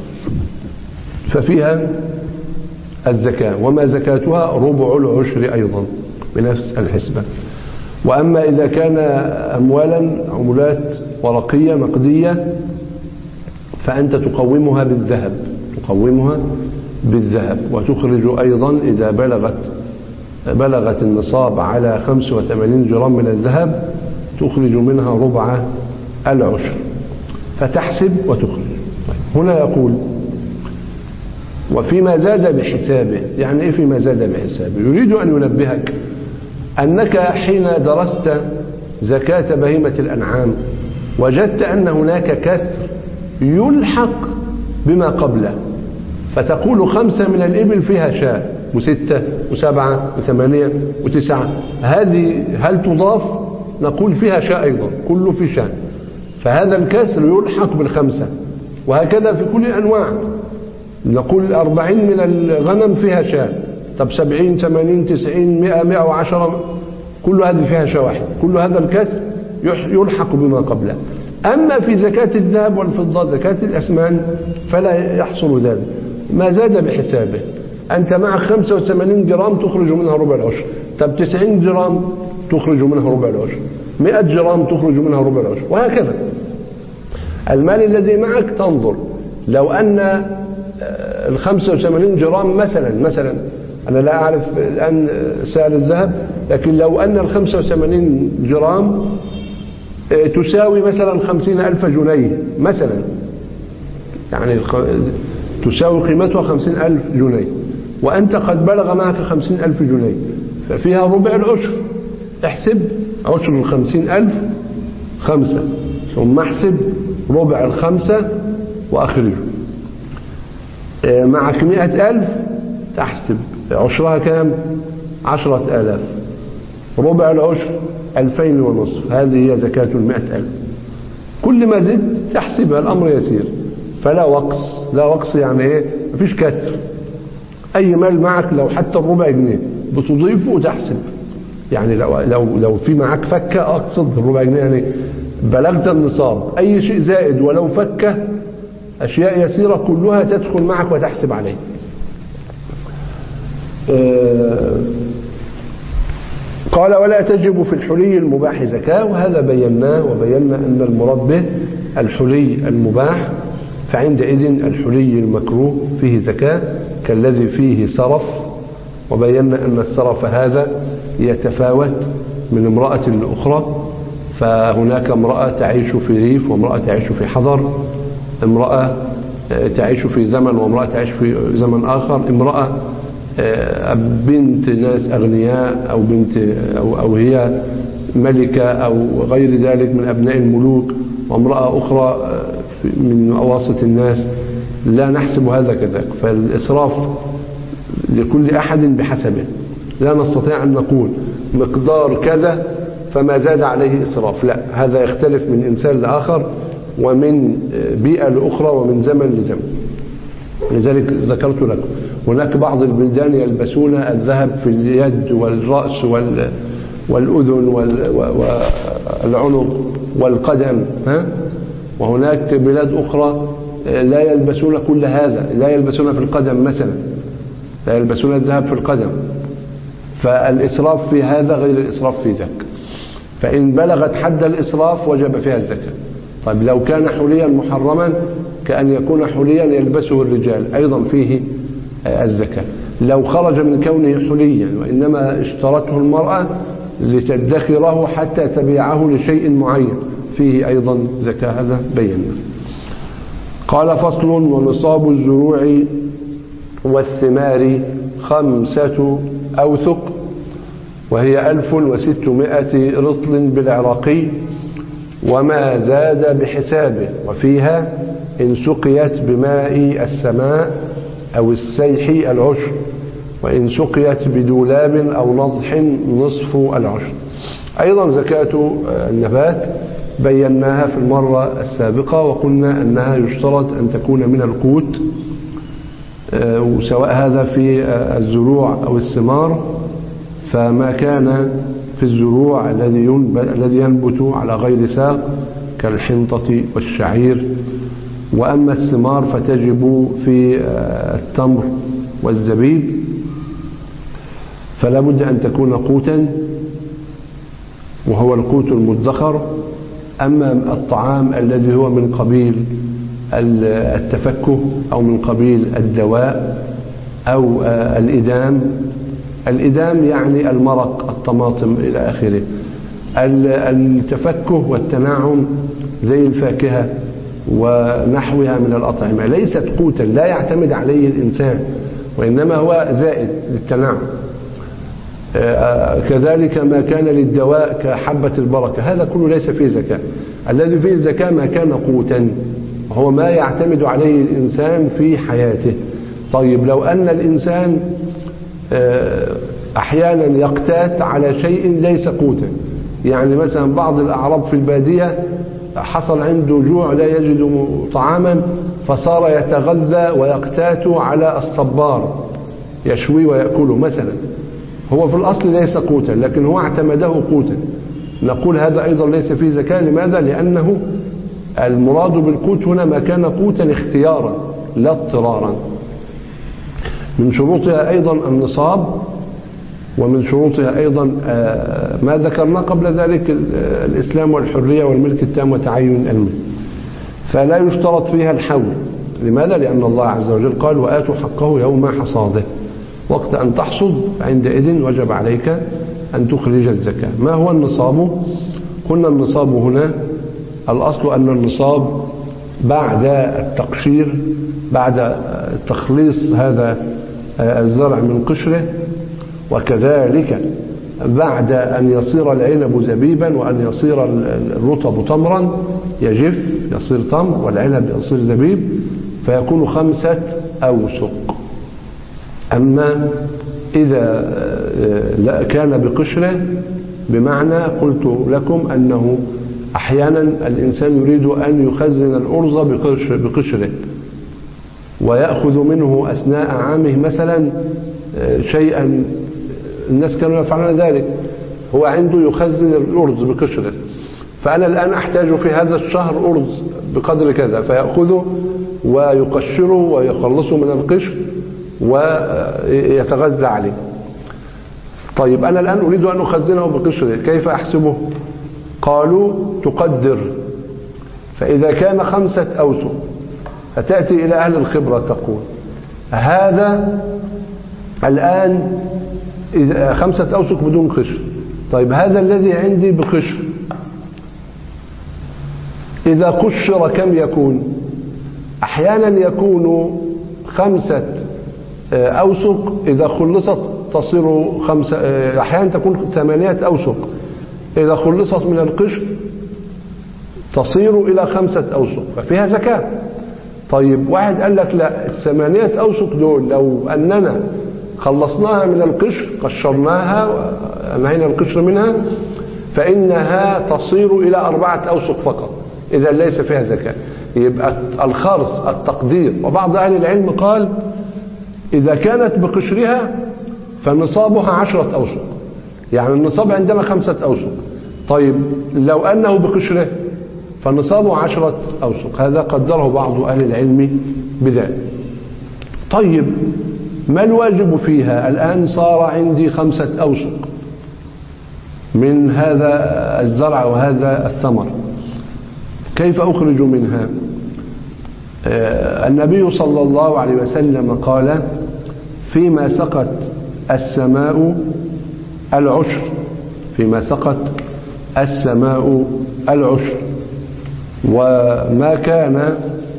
ففيها الزكاة، وما زكاتها ربع العشر أيضا بنفس الحسبة. وأما إذا كان أموالا عملات ورقية نقدية فأنت تقومها بالذهب، تقومها بالذهب وتخرج أيضا إذا بلغت بلغت النصاب على خمسة وثمانين جرام من الذهب تخرج منها ربع العشر، فتحسب وتخرج. هنا يقول وفيما زاد بحسابه. يعني إيه فيما زاد بحسابه؟ يريد أن ينبهك أنك حين درست زكاة بهيمة الأنعام وجدت أن هناك كسر يلحق بما قبله، فتقول خمسة من الإبل فيها شاة، وستة وسبعة وثمانية وتسعة، هذه هل تضاف؟ نقول فيها شاة أيضا، كله في شاة، فهذا الكسر يلحق بالخمسة. وهكذا في كل الأنواع، نقول أربعين من الغنم فيها شاة، طب سبعين ثمانين تسعين مئة مئة وعشرة كل هذه فيها شاة واحد، كل هذا الكسر يلحق بما قبله. أما في زكاة الذهب والفضة زكاة الأثمان فلا يحصل ذلك، ما زاد بحسابه. أنت معك خمسة وثمانين جرام تخرج منها ربع العشر، طب تسعين جرام تخرج منها ربع العشر، مئة جرام تخرج منها ربع العشر، وهكذا. المال الذي معك تنظر، لو أن ال خمسة وثمانين جرام مثلا مثلا أنا لا أعرف الآن سعر الذهب، لكن لو أن ال خمسة وثمانين جرام تساوي مثلا خمسين ألف جنيه مثلا، يعني تساوي قيمتها خمسين ألف جنيه، وأنت قد بلغ معك خمسين ألف جنيه، ففيها ربع العشر. احسب عشر الخمسين ألف خمسة، ثم احسب ربع الخمسة وأخرجه. معك مئة ألف تحسب عشرها كام؟ عشرة آلاف، ربع العشر ألفين ونصف، هذه هي زكاة المئة ألف. كل ما زدت تحسبها، الأمر يسير، فلا وقص. لا وقص يعني إيه؟ مفيش كسر. أي مال معك لو حتى الربع جنيه بتضيفه وتحسب، يعني لو لو لو في معك فكة، أقصد الربع جنيه يعني بلغت النصاب، أي شيء زائد ولو فكة أشياء يسيرة كلها تدخل معك وتحسب عليه. آه قال ولا تجب في الحلي المباح زكاة، وهذا بيناه، وبينا أن المراد به الحلي المباح، فعندئذ الحلي المكروه فيه زكاة كالذي فيه صرف، وبينا أن الصرف هذا يتفاوت من امرأة لأخرى، فهناك امرأة تعيش في ريف وامرأة تعيش في حضر، امرأة تعيش في زمن وامرأة تعيش في زمن آخر، امرأة بنت ناس أغنياء أو بنت أو, أو هي ملكة أو غير ذلك من أبناء الملوك، وامرأة أخرى من أواسط الناس، لا نحسب هذا كذلك. فالإسراف لكل أحد بحسبه، لا نستطيع أن نقول مقدار كذا فما زاد عليه إسراف، لا، هذا يختلف من إنسان لآخر ومن بيئة لأخرى ومن زمن لزمن. لذلك ذكرت لكم هناك بعض البلدان يلبسون الذهب في اليد والرأس والأذن والعنق والقدم، ها؟ وهناك بلاد أخرى لا يلبسون كل هذا، لا يلبسون في القدم مثلا، لا يلبسون الذهب في القدم. فالإسراف في هذا غير الإسراف في ذاك، فإن بلغت حد الإسراف وجب فيها الزكاة. طيب لو كان حليا محرما كأن يكون حليا يلبسه الرجال أيضا فيه الزكاة. لو خرج من كونه حليا وإنما اشترته المرأة لتدخره حتى تبيعه لشيء معين فيه أيضا زكاة، هذا بينا. قال فصل: ونصاب الزروع والثمار خمسة أوثق، وهي ألف وستمائة رطل بالعراقي، وما زاد بحسابه، وفيها إن سقيت بماء السماء أو السيح العشر، وإن سقيت بدولاب أو نضح نصف العشر. أيضا زكاة النبات بيناها في المرة السابقة، وقلنا أنها يشترط أن تكون من القوت، وسواء هذا في الزروع أو الثمار، فما كان في الزروع الذي ينبت على غير ساق كالحنطة والشعير، وأما الثمار فتجب في التمر والزبيب، فلا بد أن تكون قوتا وهو القوت المدخر. أما الطعام الذي هو من قبيل التفكه أو من قبيل الدواء أو الإدام، الإدام يعني المرق، الطماطم إلى آخره. التفكه والتناعم زي الفاكهة ونحوها من الأطعمة ليست قوتا، لا يعتمد عليه الإنسان، وإنما هو زائد للتناعم. كذلك ما كان للدواء كحبة البركة، هذا كله ليس فيه زكاة. الذي فيه الزكاة ما كان قوتا، هو ما يعتمد عليه الإنسان في حياته. طيب لو أن الإنسان أحيانا يقتات على شيء ليس قوتا، يعني مثلا بعض الأعراب في البادية حصل عنده جوع لا يجد طعاما، فصار يتغذى ويقتات على الصبار يشوي ويأكله مثلا، هو في الأصل ليس قوتا لكن هو اعتمده قوتا، نقول هذا أيضا ليس فيه زكاة. لماذا؟ لأنه المراد بالقوت هنا ما كان قوتا اختيارا لا اضطرارا. من شروطها أيضا النصاب، ومن شروطها أيضا ما ذكرنا قبل ذلك الإسلام والحرية والملك التام وتعين الملك، فلا يشترط فيها الحول. لماذا؟ لأن الله عز وجل قال: وآتوا حقه يوم حصاده، وقت أن تحصد عندئذ وجب عليك أن تخرج الزكاة. ما هو النصاب؟ قلنا النصاب هنا الأصل أن النصاب بعد التقشير، بعد تخليص هذا الزرع من قشره، وكذلك بعد أن يصير العنب زبيبا وأن يصير الرطب تمرا يجف يصير تمر والعنب يصير زبيب، فيكون خمسة أوسق. أما إذا كان بقشره، بمعنى قلت لكم أنه أحيانا الإنسان يريد أن يخزن الأرز بقشره ويأخذ منه أثناء عامه مثلا شيئا، الناس كانوا يفعلون ذلك، هو عنده يخزن الأرز بقشره، فأنا الآن أحتاج في هذا الشهر أرز بقدر كذا، فيأخذه ويقشره ويخلصه من القشر ويتغذى عليه. طيب أنا الآن أريد أن أخزنه بقشره، كيف أحسبه؟ قالوا تقدر، فإذا كان خمسة أوسق فتأتي إلى أهل الخبرة تقول هذا الآن خمسة أوسق بدون قشر، طيب هذا الذي عندي بقشر إذا قشر كم يكون؟ أحيانا يكون خمسة أوسق إذا خلصت تصير خمسة، أحيانا تكون ثمانية أوسق إذا خلصت من القشر تصير إلى خمسة أوسق، ففيها زكاة. طيب واحد قال لك لا، الثمانية أوسق دول لو أننا خلصناها من القشر، قشرناها وأنهينا القشر منها، فإنها تصير إلى أربعة أوسق فقط، إذا ليس فيها زكاة. يبقى الخرص التقدير. وبعض أهل العلم قال إذا كانت بقشرها فنصابها عشرة أوسق، يعني النصاب عندنا خمسة أوسق، طيب لو أنه بقشره فنصابه عشرة أوسق، هذا قدره بعض أهل العلم بذلك. طيب ما الواجب فيها؟ الآن صار عندي خمسة أوسق من هذا الزرع وهذا الثمر، كيف أخرج منها؟ النبي صلى الله عليه وسلم قال فيما سقت السماء العشر، فيما سقت السماء العشر. وما كان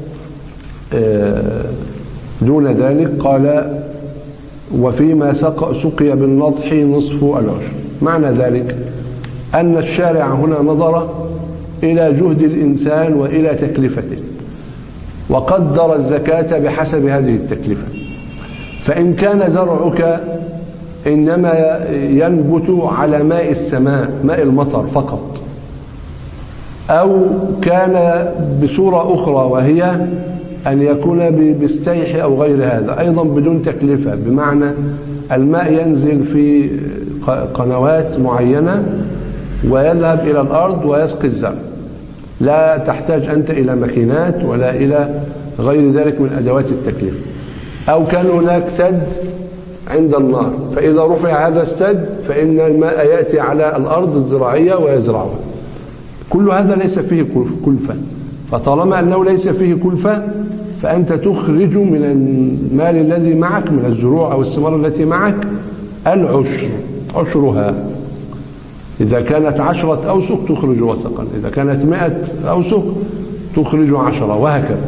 دون ذلك قال وفيما سقي بالنضح نصف العشر. معنى ذلك أن الشارع هنا نظر إلى جهد الإنسان وإلى تكلفته وقدر الزكاة بحسب هذه التكلفة. فإن كان زرعك إنما ينبت على ماء السماء ماء المطر فقط، أو كان بصورة أخرى وهي أن يكون باستيح أو غير هذا أيضا بدون تكلفة، بمعنى الماء ينزل في قنوات معينة ويذهب إلى الأرض ويسقي الزرع، لا تحتاج أنت إلى ماكينات ولا إلى غير ذلك من أدوات التكلفة. أو كان هناك سد عند النهر، فإذا رفع هذا السد فإن الماء يأتي على الأرض الزراعية ويزرعها. كل هذا ليس فيه كلفة، فطالما أنه ليس فيه كلفة فأنت تخرج من المال الذي معك من الزروع أو الثمار التي معك العشر، عشرها. إذا كانت عشرة أوسق تخرج وسقا، إذا كانت مئة أوسق تخرج عشرة، وهكذا.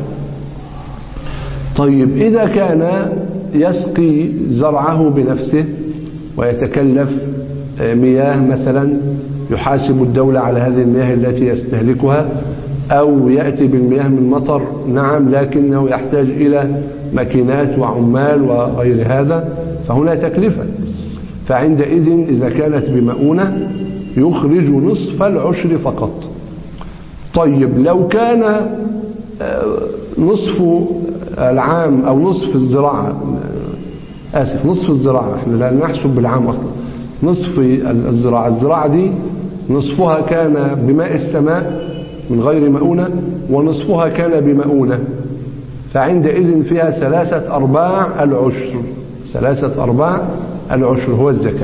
طيب إذا كان يسقي زرعه بنفسه ويتكلف مياه مثلا يحاسب الدولة على هذه المياه التي يستهلكها، أو يأتي بالمياه من مطر نعم لكنه يحتاج إلى ماكينات وعمال وغير هذا، فهنا تكلفة. فعندئذ إذا كانت بمؤونة يخرج نصف العشر فقط. طيب لو كان نصف العام أو نصف الزراعة، آسف نصف الزراعة، احنا لا نحسب بالعام أصلا، نصف الزراعة، الزراعة دي نصفها كان بماء السماء من غير مؤونة ونصفها كان بمؤونة، فعندئذ فيها ثلاثة أرباع العشر، ثلاثة أرباع العشر هو الزكاة.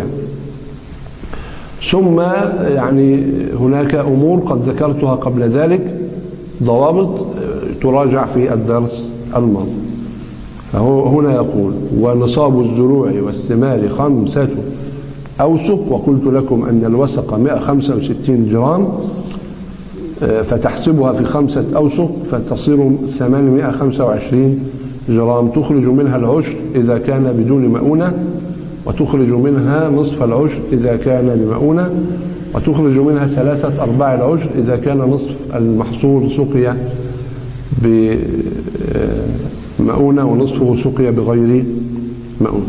ثم يعني هناك أمور قد ذكرتها قبل ذلك، ضوابط تراجع في الدرس الماضي. فهو هنا يقول ونصاب الزروع والثمار خمسة أوسق، وقلت لكم أن الوسق مئة وخمسة وستين جرام، فتحسبها في خمسة أوسق فتصير ثمانمائة وخمسة وعشرين جرام، تخرج منها العشر إذا كان بدون مؤونة، وتخرج منها نصف العشر إذا كان بمؤونة، وتخرج منها ثلاثة أرباع العشر إذا كان نصف المحصول سقي بمؤونة ونصفه سقي بغير مؤونة.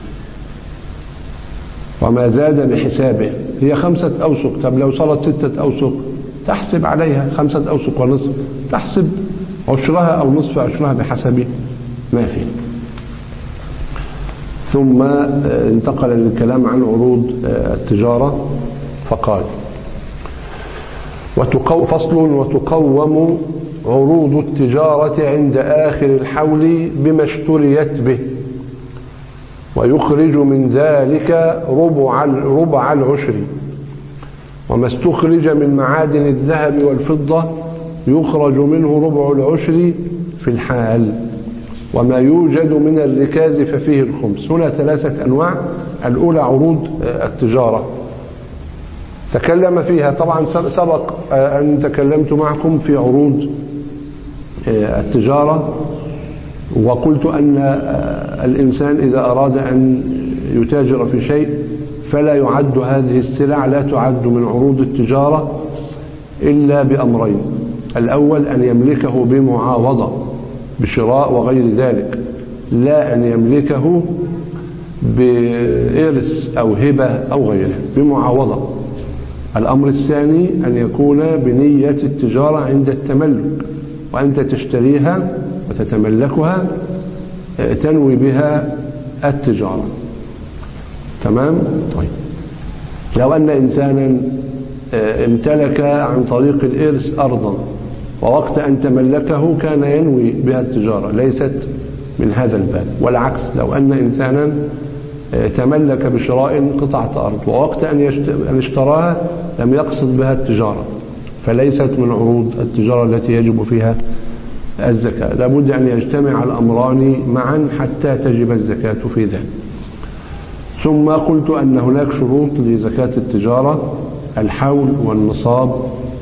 وما زاد بحسابه، هي خمسة أوسق. طب لو صارت ستة أوسق تحسب عليها خمسة أوسق ونصف، تحسب عشرها أو نصف عشرها بحسب ما فيه. ثم انتقل للكلام عن عروض التجارة فقال وتقو فصل وتقوم عروض التجارة عند آخر الحول بما اشتريت به، ويخرج من ذلك ربع ربع العشر، وما استخرج من معادن الذهب والفضة يخرج منه ربع العشر في الحال، وما يوجد من الركاز ففيه الخمس. هنا ثلاثة أنواع. الأولى عروض التجارة تكلم فيها، طبعا سبق أن تكلمت معكم في عروض التجارة، وقلت أن الإنسان إذا أراد أن يتاجر في شيء فلا يعد هذه السلع، لا تعد من عروض التجارة إلا بأمرين. الأول أن يملكه بمعاوضة بشراء وغير ذلك، لا أن يملكه بإرث أو هبة أو غيره، بمعاوضة. الأمر الثاني أن يكون بنية التجارة عند التملك، وأنت تشتريها وتتملكها تنوي بها التجارة. تمام؟ طيب لو أن إنسانا امتلك عن طريق الإرث أرضا، ووقت أن تملكه كان ينوي بها التجارة، ليست من هذا الباب. والعكس، لو أن إنسانا تملك بشراء قطعة أرض، ووقت أن اشتراها لم يقصد بها التجارة، فليست من عروض التجارة التي يجب فيها الزكاة. لابد أن يجتمع الأمران معا حتى تجب الزكاة في ذلك. ثم قلت أن هناك شروط لزكاة التجارة: الحول والنصاب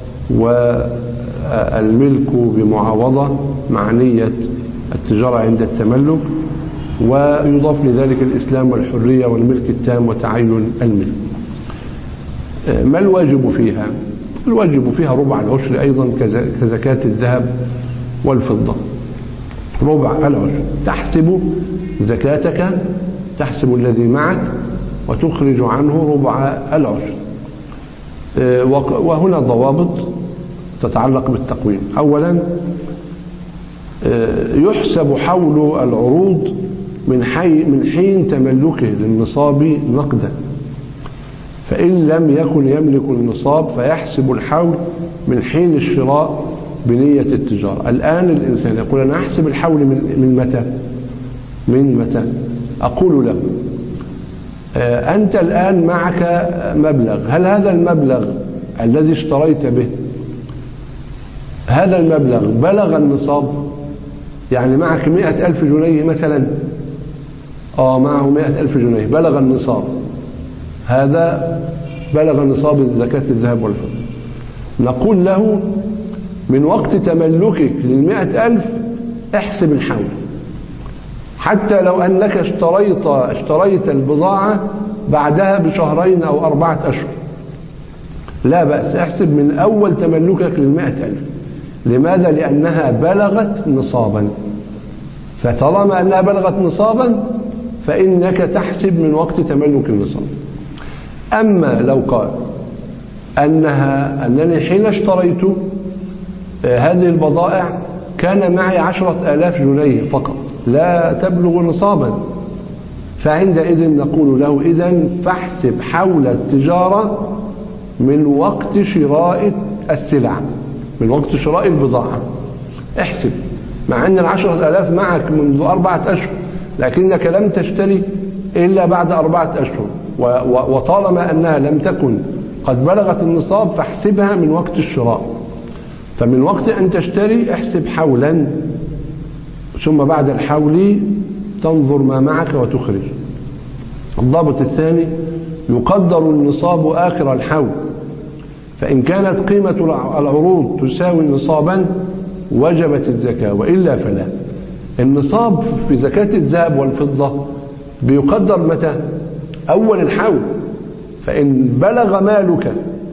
والملك بمعاوضة مع نية التجارة عند التملك، ويضاف لذلك الإسلام والحرية والملك التام وتعين الملك. ما الواجب فيها؟ الواجب فيها ربع العشر أيضا كزكاة الذهب والفضة. ربع العشر تحسب زكاتك، تحسب الذي معك وتخرج عنه ربع العشر. وهنا ضوابط تتعلق بالتقويم. أولا يحسب حول العروض من من حين تملكه للنصاب نقدا، فإن لم يكن يملك النصاب فيحسب الحول من حين الشراء بنية التجارة. الآن الإنسان يقول أنا أحسب الحول من متى؟ من متى؟ أقول له أنت الآن معك مبلغ، هل هذا المبلغ الذي اشتريت به هذا المبلغ بلغ النصاب؟ يعني معك مئة ألف جنيه مثلا، آه معه مئة ألف جنيه بلغ النصاب، هذا بلغ نصاب زكاة الذهب والفضة. نقول له من وقت تملكك للمئة ألف احسب الحول، حتى لو أنك اشتريت اشتريت البضاعة بعدها بشهرين أو أربعة أشهر لا بأس، احسب من أول تملكك للمئة ألف. لماذا؟ لأنها بلغت نصابا، فطالما أنها بلغت نصابا فإنك تحسب من وقت تملك النصاب. أما لو قال أنها أنني حين اشتريت هذه البضائع كان معي عشرة آلاف جنيه فقط لا تبلغ نصابا، فعندئذ نقول له إذن فاحسب حول التجارة من وقت شراء السلع، من وقت شراء البضاعة احسب، مع أن العشرة آلاف معك منذ أربعة أشهر لكنك لم تشتري إلا بعد أربعة أشهر، وطالما أنها لم تكن قد بلغت النصاب فاحسبها من وقت الشراء. فمن وقت أن تشتري احسب حولا، ثم بعد الحول تنظر ما معك وتخرج. الضابط الثاني يقدر النصاب آخر الحول، فإن كانت قيمة العروض تساوي نصابا وجبت الزكاة، وإلا فلا. النصاب في زكاة الذهب والفضة بيقدر متى؟ أول الحول، فإن بلغ مالك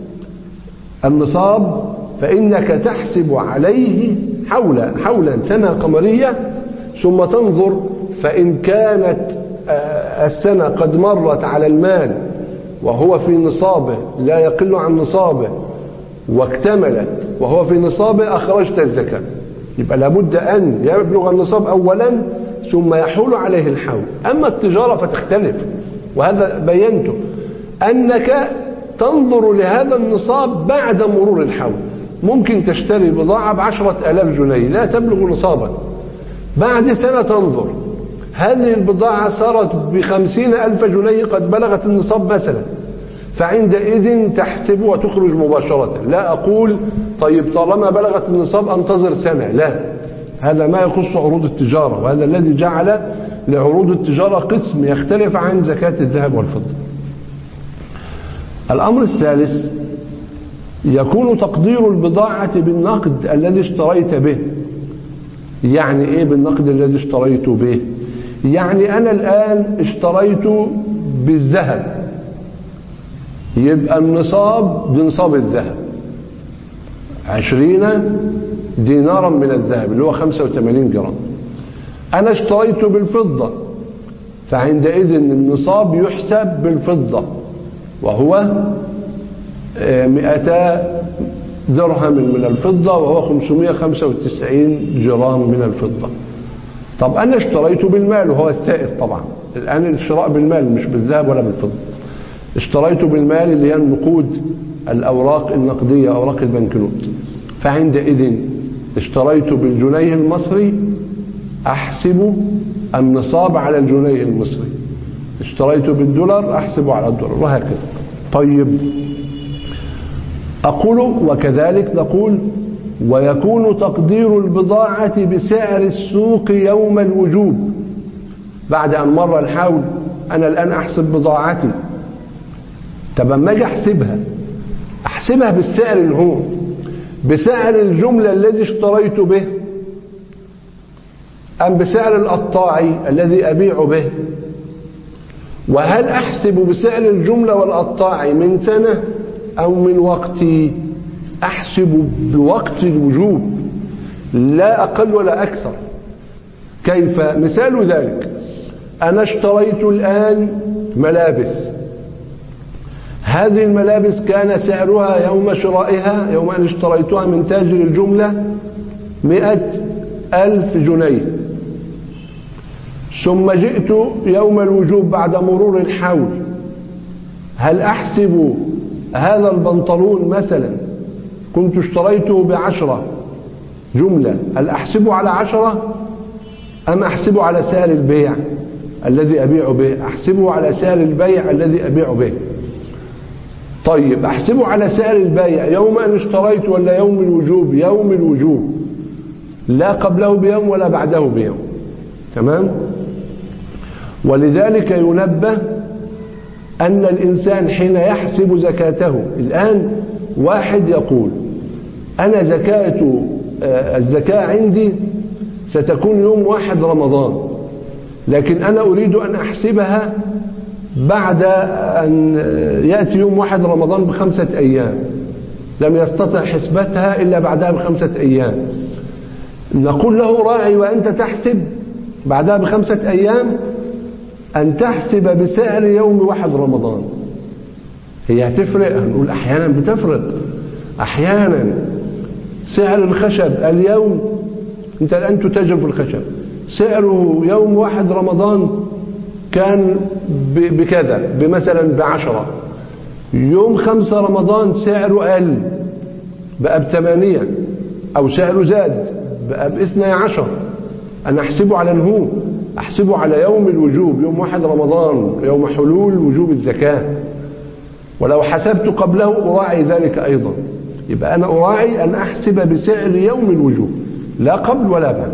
النصاب فإنك تحسب عليه حولا حولا سنة قمرية، ثم تنظر فإن كانت السنة قد مرت على المال وهو في نصابه لا يقل عن نصابه واكتملت وهو في نصابه أخرجت الزكاة. يبقى لابد أن يبلغ النصاب أولا ثم يحول عليه الحول. أما التجارة فتختلف، وهذا بينته، أنك تنظر لهذا النصاب بعد مرور الحول. ممكن تشتري بضاعة بعشرة آلاف جنيه لا تبلغ نصابا، بعد سنة تنظر هذه البضاعة صارت بخمسين ألف جنيه قد بلغت النصاب مثلا، فعندئذ تحسب وتخرج مباشرة. لا أقول طيب طالما بلغت النصاب أنتظر سنة، لا، هذا ما يخص عروض التجارة، وهذا الذي جعل لعروض التجارة قسم يختلف عن زكاة الذهب والفضة. الأمر الثالث يكون تقدير البضاعة بالنقد الذي اشتريت به. يعني إيه بالنقد الذي اشتريت به؟ يعني أنا الآن اشتريت بالذهب، يبقى النصاب بنصاب الذهب عشرين دينارا من الذهب اللي هو خمسة وثمانين جرام. أنا اشتريت بالفضة، فعندئذ النصاب يحسب بالفضة وهو مئتا درهم من الفضة وهو خمسمائة وخمسة وتسعين جرام من الفضة. طب أنا اشتريت بالمال وهو السائد طبعا، الآن الشراء بالمال مش بالذهب ولا بالفضة. اشتريت بالمال اللي هي النقود، الأوراق النقدية، أوراق البنكنوت، فعندئذ اشتريت بالجنيه المصري أحسب النصاب على الجنيه المصري، اشتريت بالدولار أحسبه على الدولار، وهكذا. طيب أقول وكذلك نقول ويكون تقدير البضاعة بسعر السوق يوم الوجوب، بعد أن مر الحول أنا الآن أحسب بضاعتي. طب أما أجي أحسبها أحسبها بالسعر اللي هو بسعر الجملة الذي اشتريت به أم بسعر القطاعي الذي أبيع به؟ وهل أحسب بسعر الجملة والقطاعي من سنة أو من وقتي؟ أحسب بوقت الوجوب لا أقل ولا أكثر. كيف؟ مثال ذلك أنا اشتريت الآن ملابس، هذه الملابس كان سعرها يوم شرائها يوم أن اشتريتها من تاجر الجملة مئة ألف جنيه، ثم جئت يوم الوجوب بعد مرور الحول، هل أحسب هذا البنطلون مثلا كنت اشتريته بعشرة جملة، هل أحسبه على عشرة أم أحسبه على سعر البيع الذي أبيع به؟ أحسبه على سعر البيع الذي أبيع به. طيب أحسبه على سعر البيع يوم أن اشتريت ولا يوم الوجوب؟ يوم الوجوب، لا قبله بيوم ولا بعده بيوم. تمام؟ ولذلك ينبه أن الإنسان حين يحسب زكاته، الآن واحد يقول أنا زكاة الزكاة عندي ستكون يوم واحد رمضان، لكن أنا أريد أن أحسبها بعد أن يأتي يوم واحد رمضان بخمسة أيام، لم يستطع حسبتها إلا بعدها بخمسة أيام. نقول له راعي وأنت تحسب بعدها بخمسة أيام أن تحسب بسعر يوم واحد رمضان. هي هتفرق؟ هنقول أحيانا بتفرق. أحيانا سعر الخشب اليوم، أنت الآن تتاجر في الخشب، سعره يوم واحد رمضان كان بكذا بمثلا بعشرة، يوم خمسة رمضان سعره قل بقى بثمانية، أو سعره زاد بقى باثنى عشر. أنا أحسبه على نهو، أحسبه على يوم الوجوب، يوم واحد رمضان، يوم حلول وجوب الزكاة. ولو حسبت قبله أراعي ذلك أيضا. يبقى أنا أراعي أن أحسب بسعر يوم الوجوب لا قبل ولا بعد.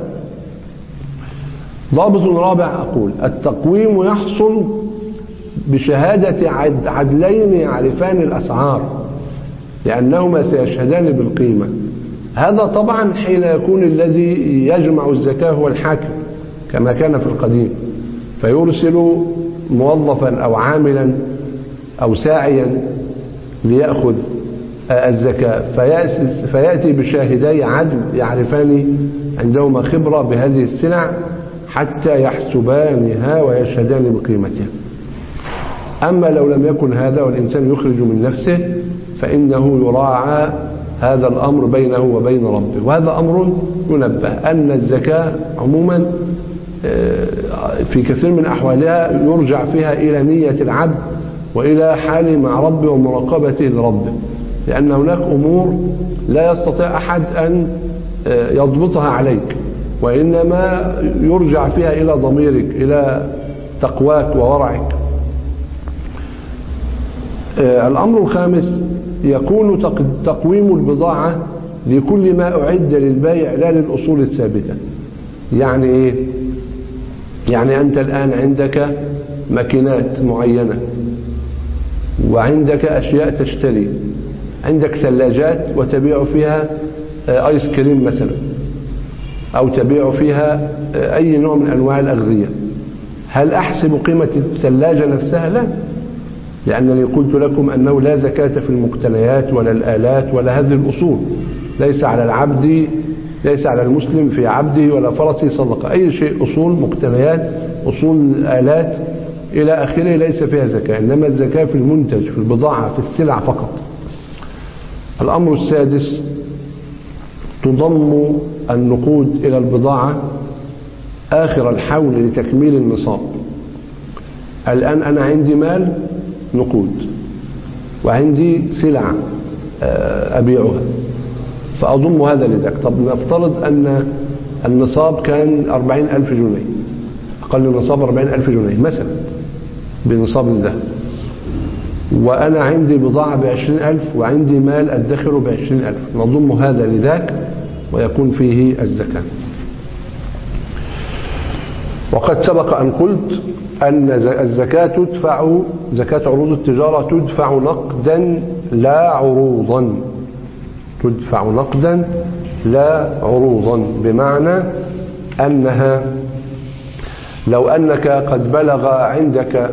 ضابط رابع أقول التقويم يحصل بشهادة عدلين يعرفان الأسعار لأنهما سيشهدان بالقيمة. هذا طبعا حين يكون الذي يجمع الزكاة هو الحاكم كما كان في القديم، فيرسل موظفا أو عاملا أو ساعيا ليأخذ الزكاة، فيأتي بشاهدي عدل يعرفان عندهما خبرة بهذه السلع حتى يحسبانها ويشهدان بقيمتها. أما لو لم يكن هذا والإنسان يخرج من نفسه فإنه يراعى هذا الأمر بينه وبين ربه. وهذا أمر ينبه أن الزكاة عموما في كثير من أحوالها يرجع فيها إلى نية العبد وإلى حاله مع ربه ومراقبته لربه، لأن هناك أمور لا يستطيع أحد أن يضبطها عليك، وإنما يرجع فيها إلى ضميرك، إلى تقواك وورعك. الأمر الخامس يكون تقويم البضاعة لكل ما أعد للبيع لا للأصول الثابتة. يعني إيه؟ يعني أنت الآن عندك ماكينات معينة وعندك أشياء تشتري، عندك ثلاجات وتبيع فيها آيس كريم مثلا، أو تبيع فيها أي نوع من أنواع الأغذية. هل أحسب قيمة الثلاجة نفسها؟ لا، لأنني قلت لكم أنه لا زكاة في المقتنيات ولا الآلات ولا هذه الأصول. ليس على العبد، ليس على المسلم في عبده ولا فرسه صدقة. أي شيء أصول مقتنيات، أصول آلات إلى آخره ليس فيها زكاة، إنما الزكاة في المنتج، في البضاعة، في السلع فقط. الأمر السادس تضم النقود إلى البضاعة آخر الحول لتكميل النصاب. الآن أنا عندي مال نقود وعندي سلع أبيعها فأضم هذا لذاك. طب نفترض أن النصاب كان أربعين ألف جنيه، أقل النصاب أربعين ألف جنيه مثلا بنصاب الذهب، وأنا عندي بضاعة بعشرين ألف وعندي مال أدخره بعشرين ألف، نضم هذا لذاك ويكون فيه الزكاة. وقد سبق أن قلت أن الزكاة تدفع، زكاة عروض التجارة تدفع نقدا لا عروضا، تدفع نقدا لا عروضا، بمعنى أنها لو أنك قد بلغ عندك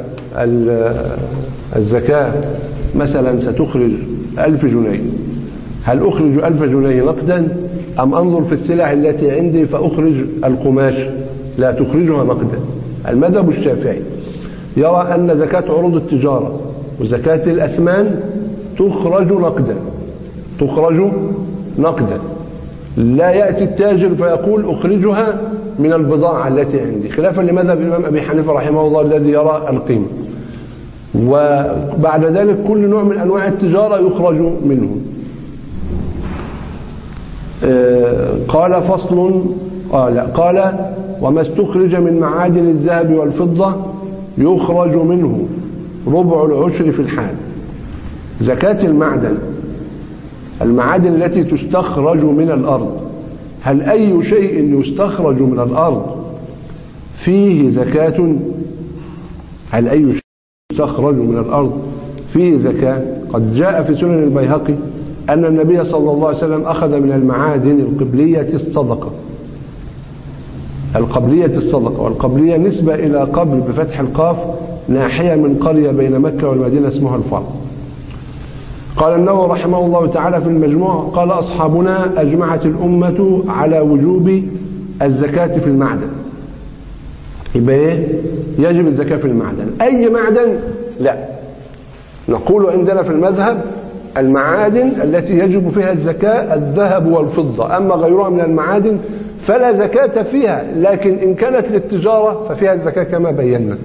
الزكاة مثلا ستخرج ألف جنيه، هل أخرج ألف جنيه نقدا أم أنظر في السلع التي عندي فأخرج القماش؟ لا، تخرجها نقدا. المذهب الشافعي يرى أن زكاة عروض التجارة وزكاة الأثمان تخرج نقدا، تخرج نقدا، لا يأتي التاجر فيقول أخرجها من البضاعة التي عندي، خلافا لمذهب الإمام أبي حنيفة رحمه الله الذي يرى القيمة. وبعد ذلك كل نوع من أنواع التجارة يخرج منه. قال فصل قال, قال وما استخرج من معادن الذهب والفضة يخرج منه ربع العشر في الحال. زكاة المعدن، المعادن التي تستخرج من الأرض، هل أي شيء يستخرج من الأرض فيه زكاة؟ هل أي شيء يستخرج من الأرض فيه زكاة؟ قد جاء في سنن البيهقي أن النبي صلى الله عليه وسلم أخذ من المعادن القبلية الصدقة. القبلية الصدقة، والقبلية نسبة إلى قبل بفتح القاف، ناحية من قرية بين مكة والمدينة اسمها الفار. قال النووي رحمه الله تعالى في المجموع، قال أصحابنا أجمعت الأمة على وجوب الزكاة في المعدن. يبقى إيه؟ يجب الزكاة في المعدن. أي معدن؟ لا، نقول عندنا في المذهب المعادن التي يجب فيها الزكاة الذهب والفضة، أما غيرها من المعادن فلا زكاة فيها، لكن إن كانت للتجارة ففيها الزكاة كما بينا،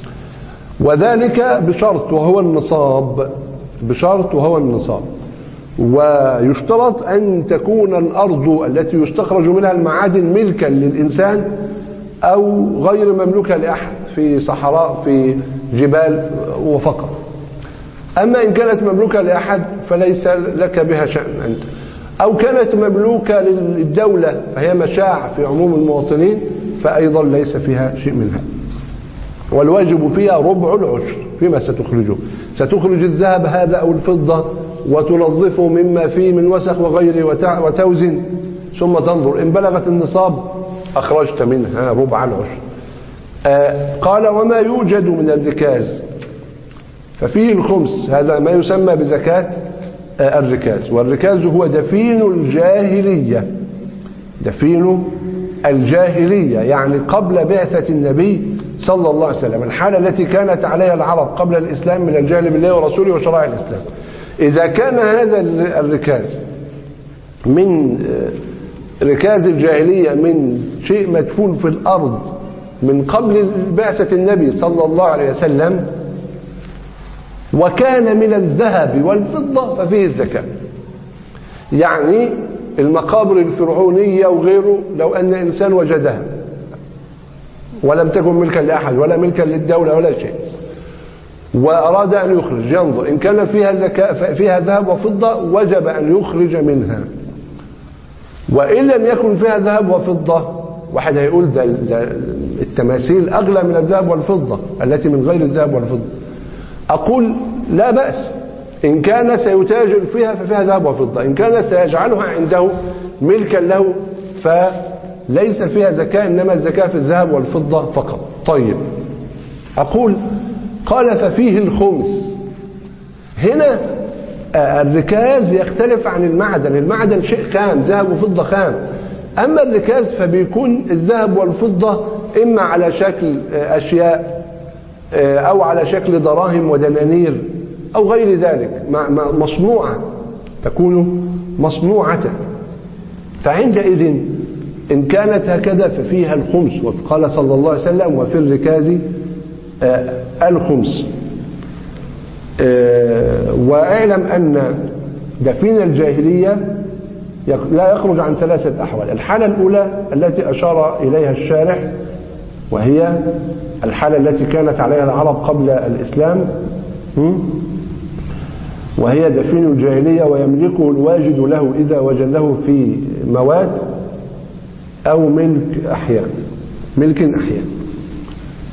وذلك بشرط وهو النصاب، بشرط وهو النصاب. ويشترط أن تكون الأرض التي يستخرج منها المعادن ملكا للإنسان أو غير مملوكة لأحد، في صحراء في جبال وفقط. أما إن كانت مملوكة لأحد فليس لك بها شأن أنت، أو كانت مملوكة للدولة فهي مشاع في عموم المواطنين فأيضا ليس فيها شيء منها. والواجب فيها ربع العشر فيما ستخرجه. ستخرج الذهب هذا أو الفضة وتنظفه مما فيه من وسخ وغيره وتوزن، ثم تنظر إن بلغت النصاب أخرجت منها ربع العشر. آه قال وما يوجد من الركاز ففيه الخمس، هذا ما يسمى بزكاة آه الركاز. والركاز هو دفين الجاهلية، دفين الجاهلية يعني قبل بعثة النبي صلى الله عليه وسلم، الحالة التي كانت عليها العرب قبل الإسلام من الجهل بالله ورسوله وشرائع الإسلام. إذا كان هذا الركاز من ركاز الجاهلية، من شيء مدفون في الأرض من قبل بعثة النبي صلى الله عليه وسلم، وكان من الذهب والفضة ففيه الزكاة. يعني المقابر الفرعونية وغيره لو أن إنسان وجدها ولم تكن ملكا لأحد ولا ملكا للدولة ولا شيء، وأراد أن يخرج، ينظر إن كان فيها زكاة فيها ذهب وفضة وجب أن يخرج منها. وإن لم يكن فيها ذهب وفضة، واحد هيقول ده, ده التماثيل أغلى من الذهب والفضة التي من غير الذهب والفضة. أقول لا بأس، إن كان سيتاجر فيها ففيها ذهب وفضة، إن كان سيجعلها عنده ملكا له فليس فيها زكاة، إنما الزكاة في الذهب والفضة فقط. طيب أقول قال ففيه الخمس. هنا الركاز يختلف عن المعدن، المعدن شيء خام، ذهب وفضة خام، أما الركاز فبيكون الذهب والفضة إما على شكل أشياء أو على شكل دراهم ودنانير أو غير ذلك، مصنوعة، تكون مصنوعة. فعندئذ إن كانت هكذا ففيها الخمس، وقال صلى الله عليه وسلم وفي الركاز الخمس. واعلم أن دفين الجاهلية لا يخرج عن ثلاثة أحوال. الحالة الأولى التي أشار إليها الشارح، وهي الحالة التي كانت عليها العرب قبل الإسلام، وهي دفين الجاهلية ويملكه الواجد له إذا وجده في مواد أو ملك أحياء، ملك أحياء.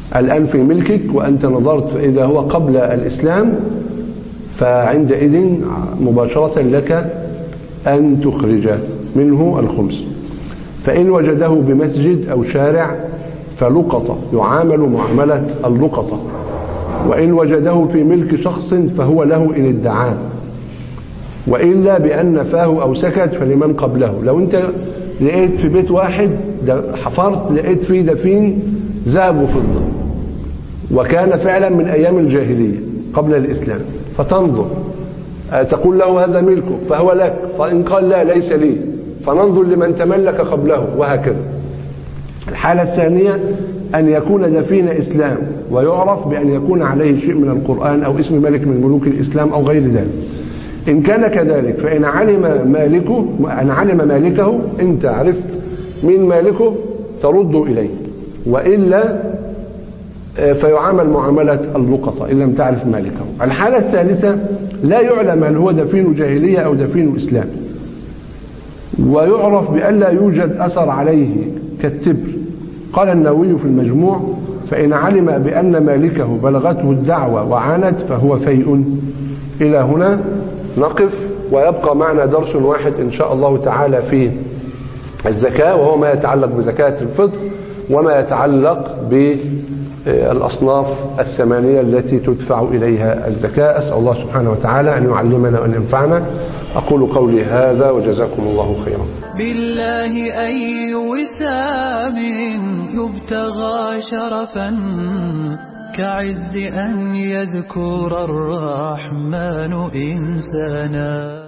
الآن في ملكك وأنت نظرت إذا هو قبل الإسلام فعندئذ مباشرة لك أن تخرج منه الخمس. فإن وجده بمسجد أو شارع فلقطة، يعامل معاملة اللقطة. وإن وجده في ملك شخص فهو له إن ادعاه، وإلا بأن نفاه أو سكت فلمن قبله. لو أنت لقيت في بيت واحد حفرت لقيت فيه دفين ذهب وفضة، وكان فعلا من أيام الجاهلية قبل الإسلام، فتنظر تقول له هذا ملكه فهو لك، فإن قال لا ليس لي فننظر لمن تملك قبله، وهكذا. الحالة الثانية أن يكون دفين إسلام ويعرف بأن يكون عليه شيء من القرآن أو اسم ملك من ملوك الإسلام أو غير ذلك. إن كان كذلك فإن علم مالكه أن علم مالكه، أنت عرفت من مالكه ترد إليه، وإلا فيعامل معاملة اللقطة إن لم تعرف مالكه. الحالة الثالثة لا يعلم هل هو دفين جاهلية أو دفين إسلام، ويعرف بأن لا يوجد أثر عليه كالتبر. قال النووي في المجموع: فإن علم بأن مالكه بلغته الدعوة وعانت فهو فيء. إلى هنا نقف، ويبقى معنا درس واحد إن شاء الله تعالى في الزكاة، وهو ما يتعلق بزكاة الفطر وما يتعلق بالأصناف الثمانية التي تدفع إليها الزكاة. أسأل الله سبحانه وتعالى أن يعلمنا وأن ينفعنا. أقول قولي هذا وجزاكم الله خيرا. بالله أي وسام يبتغى شرفا كعز أن يذكر الرحمن إنسانا.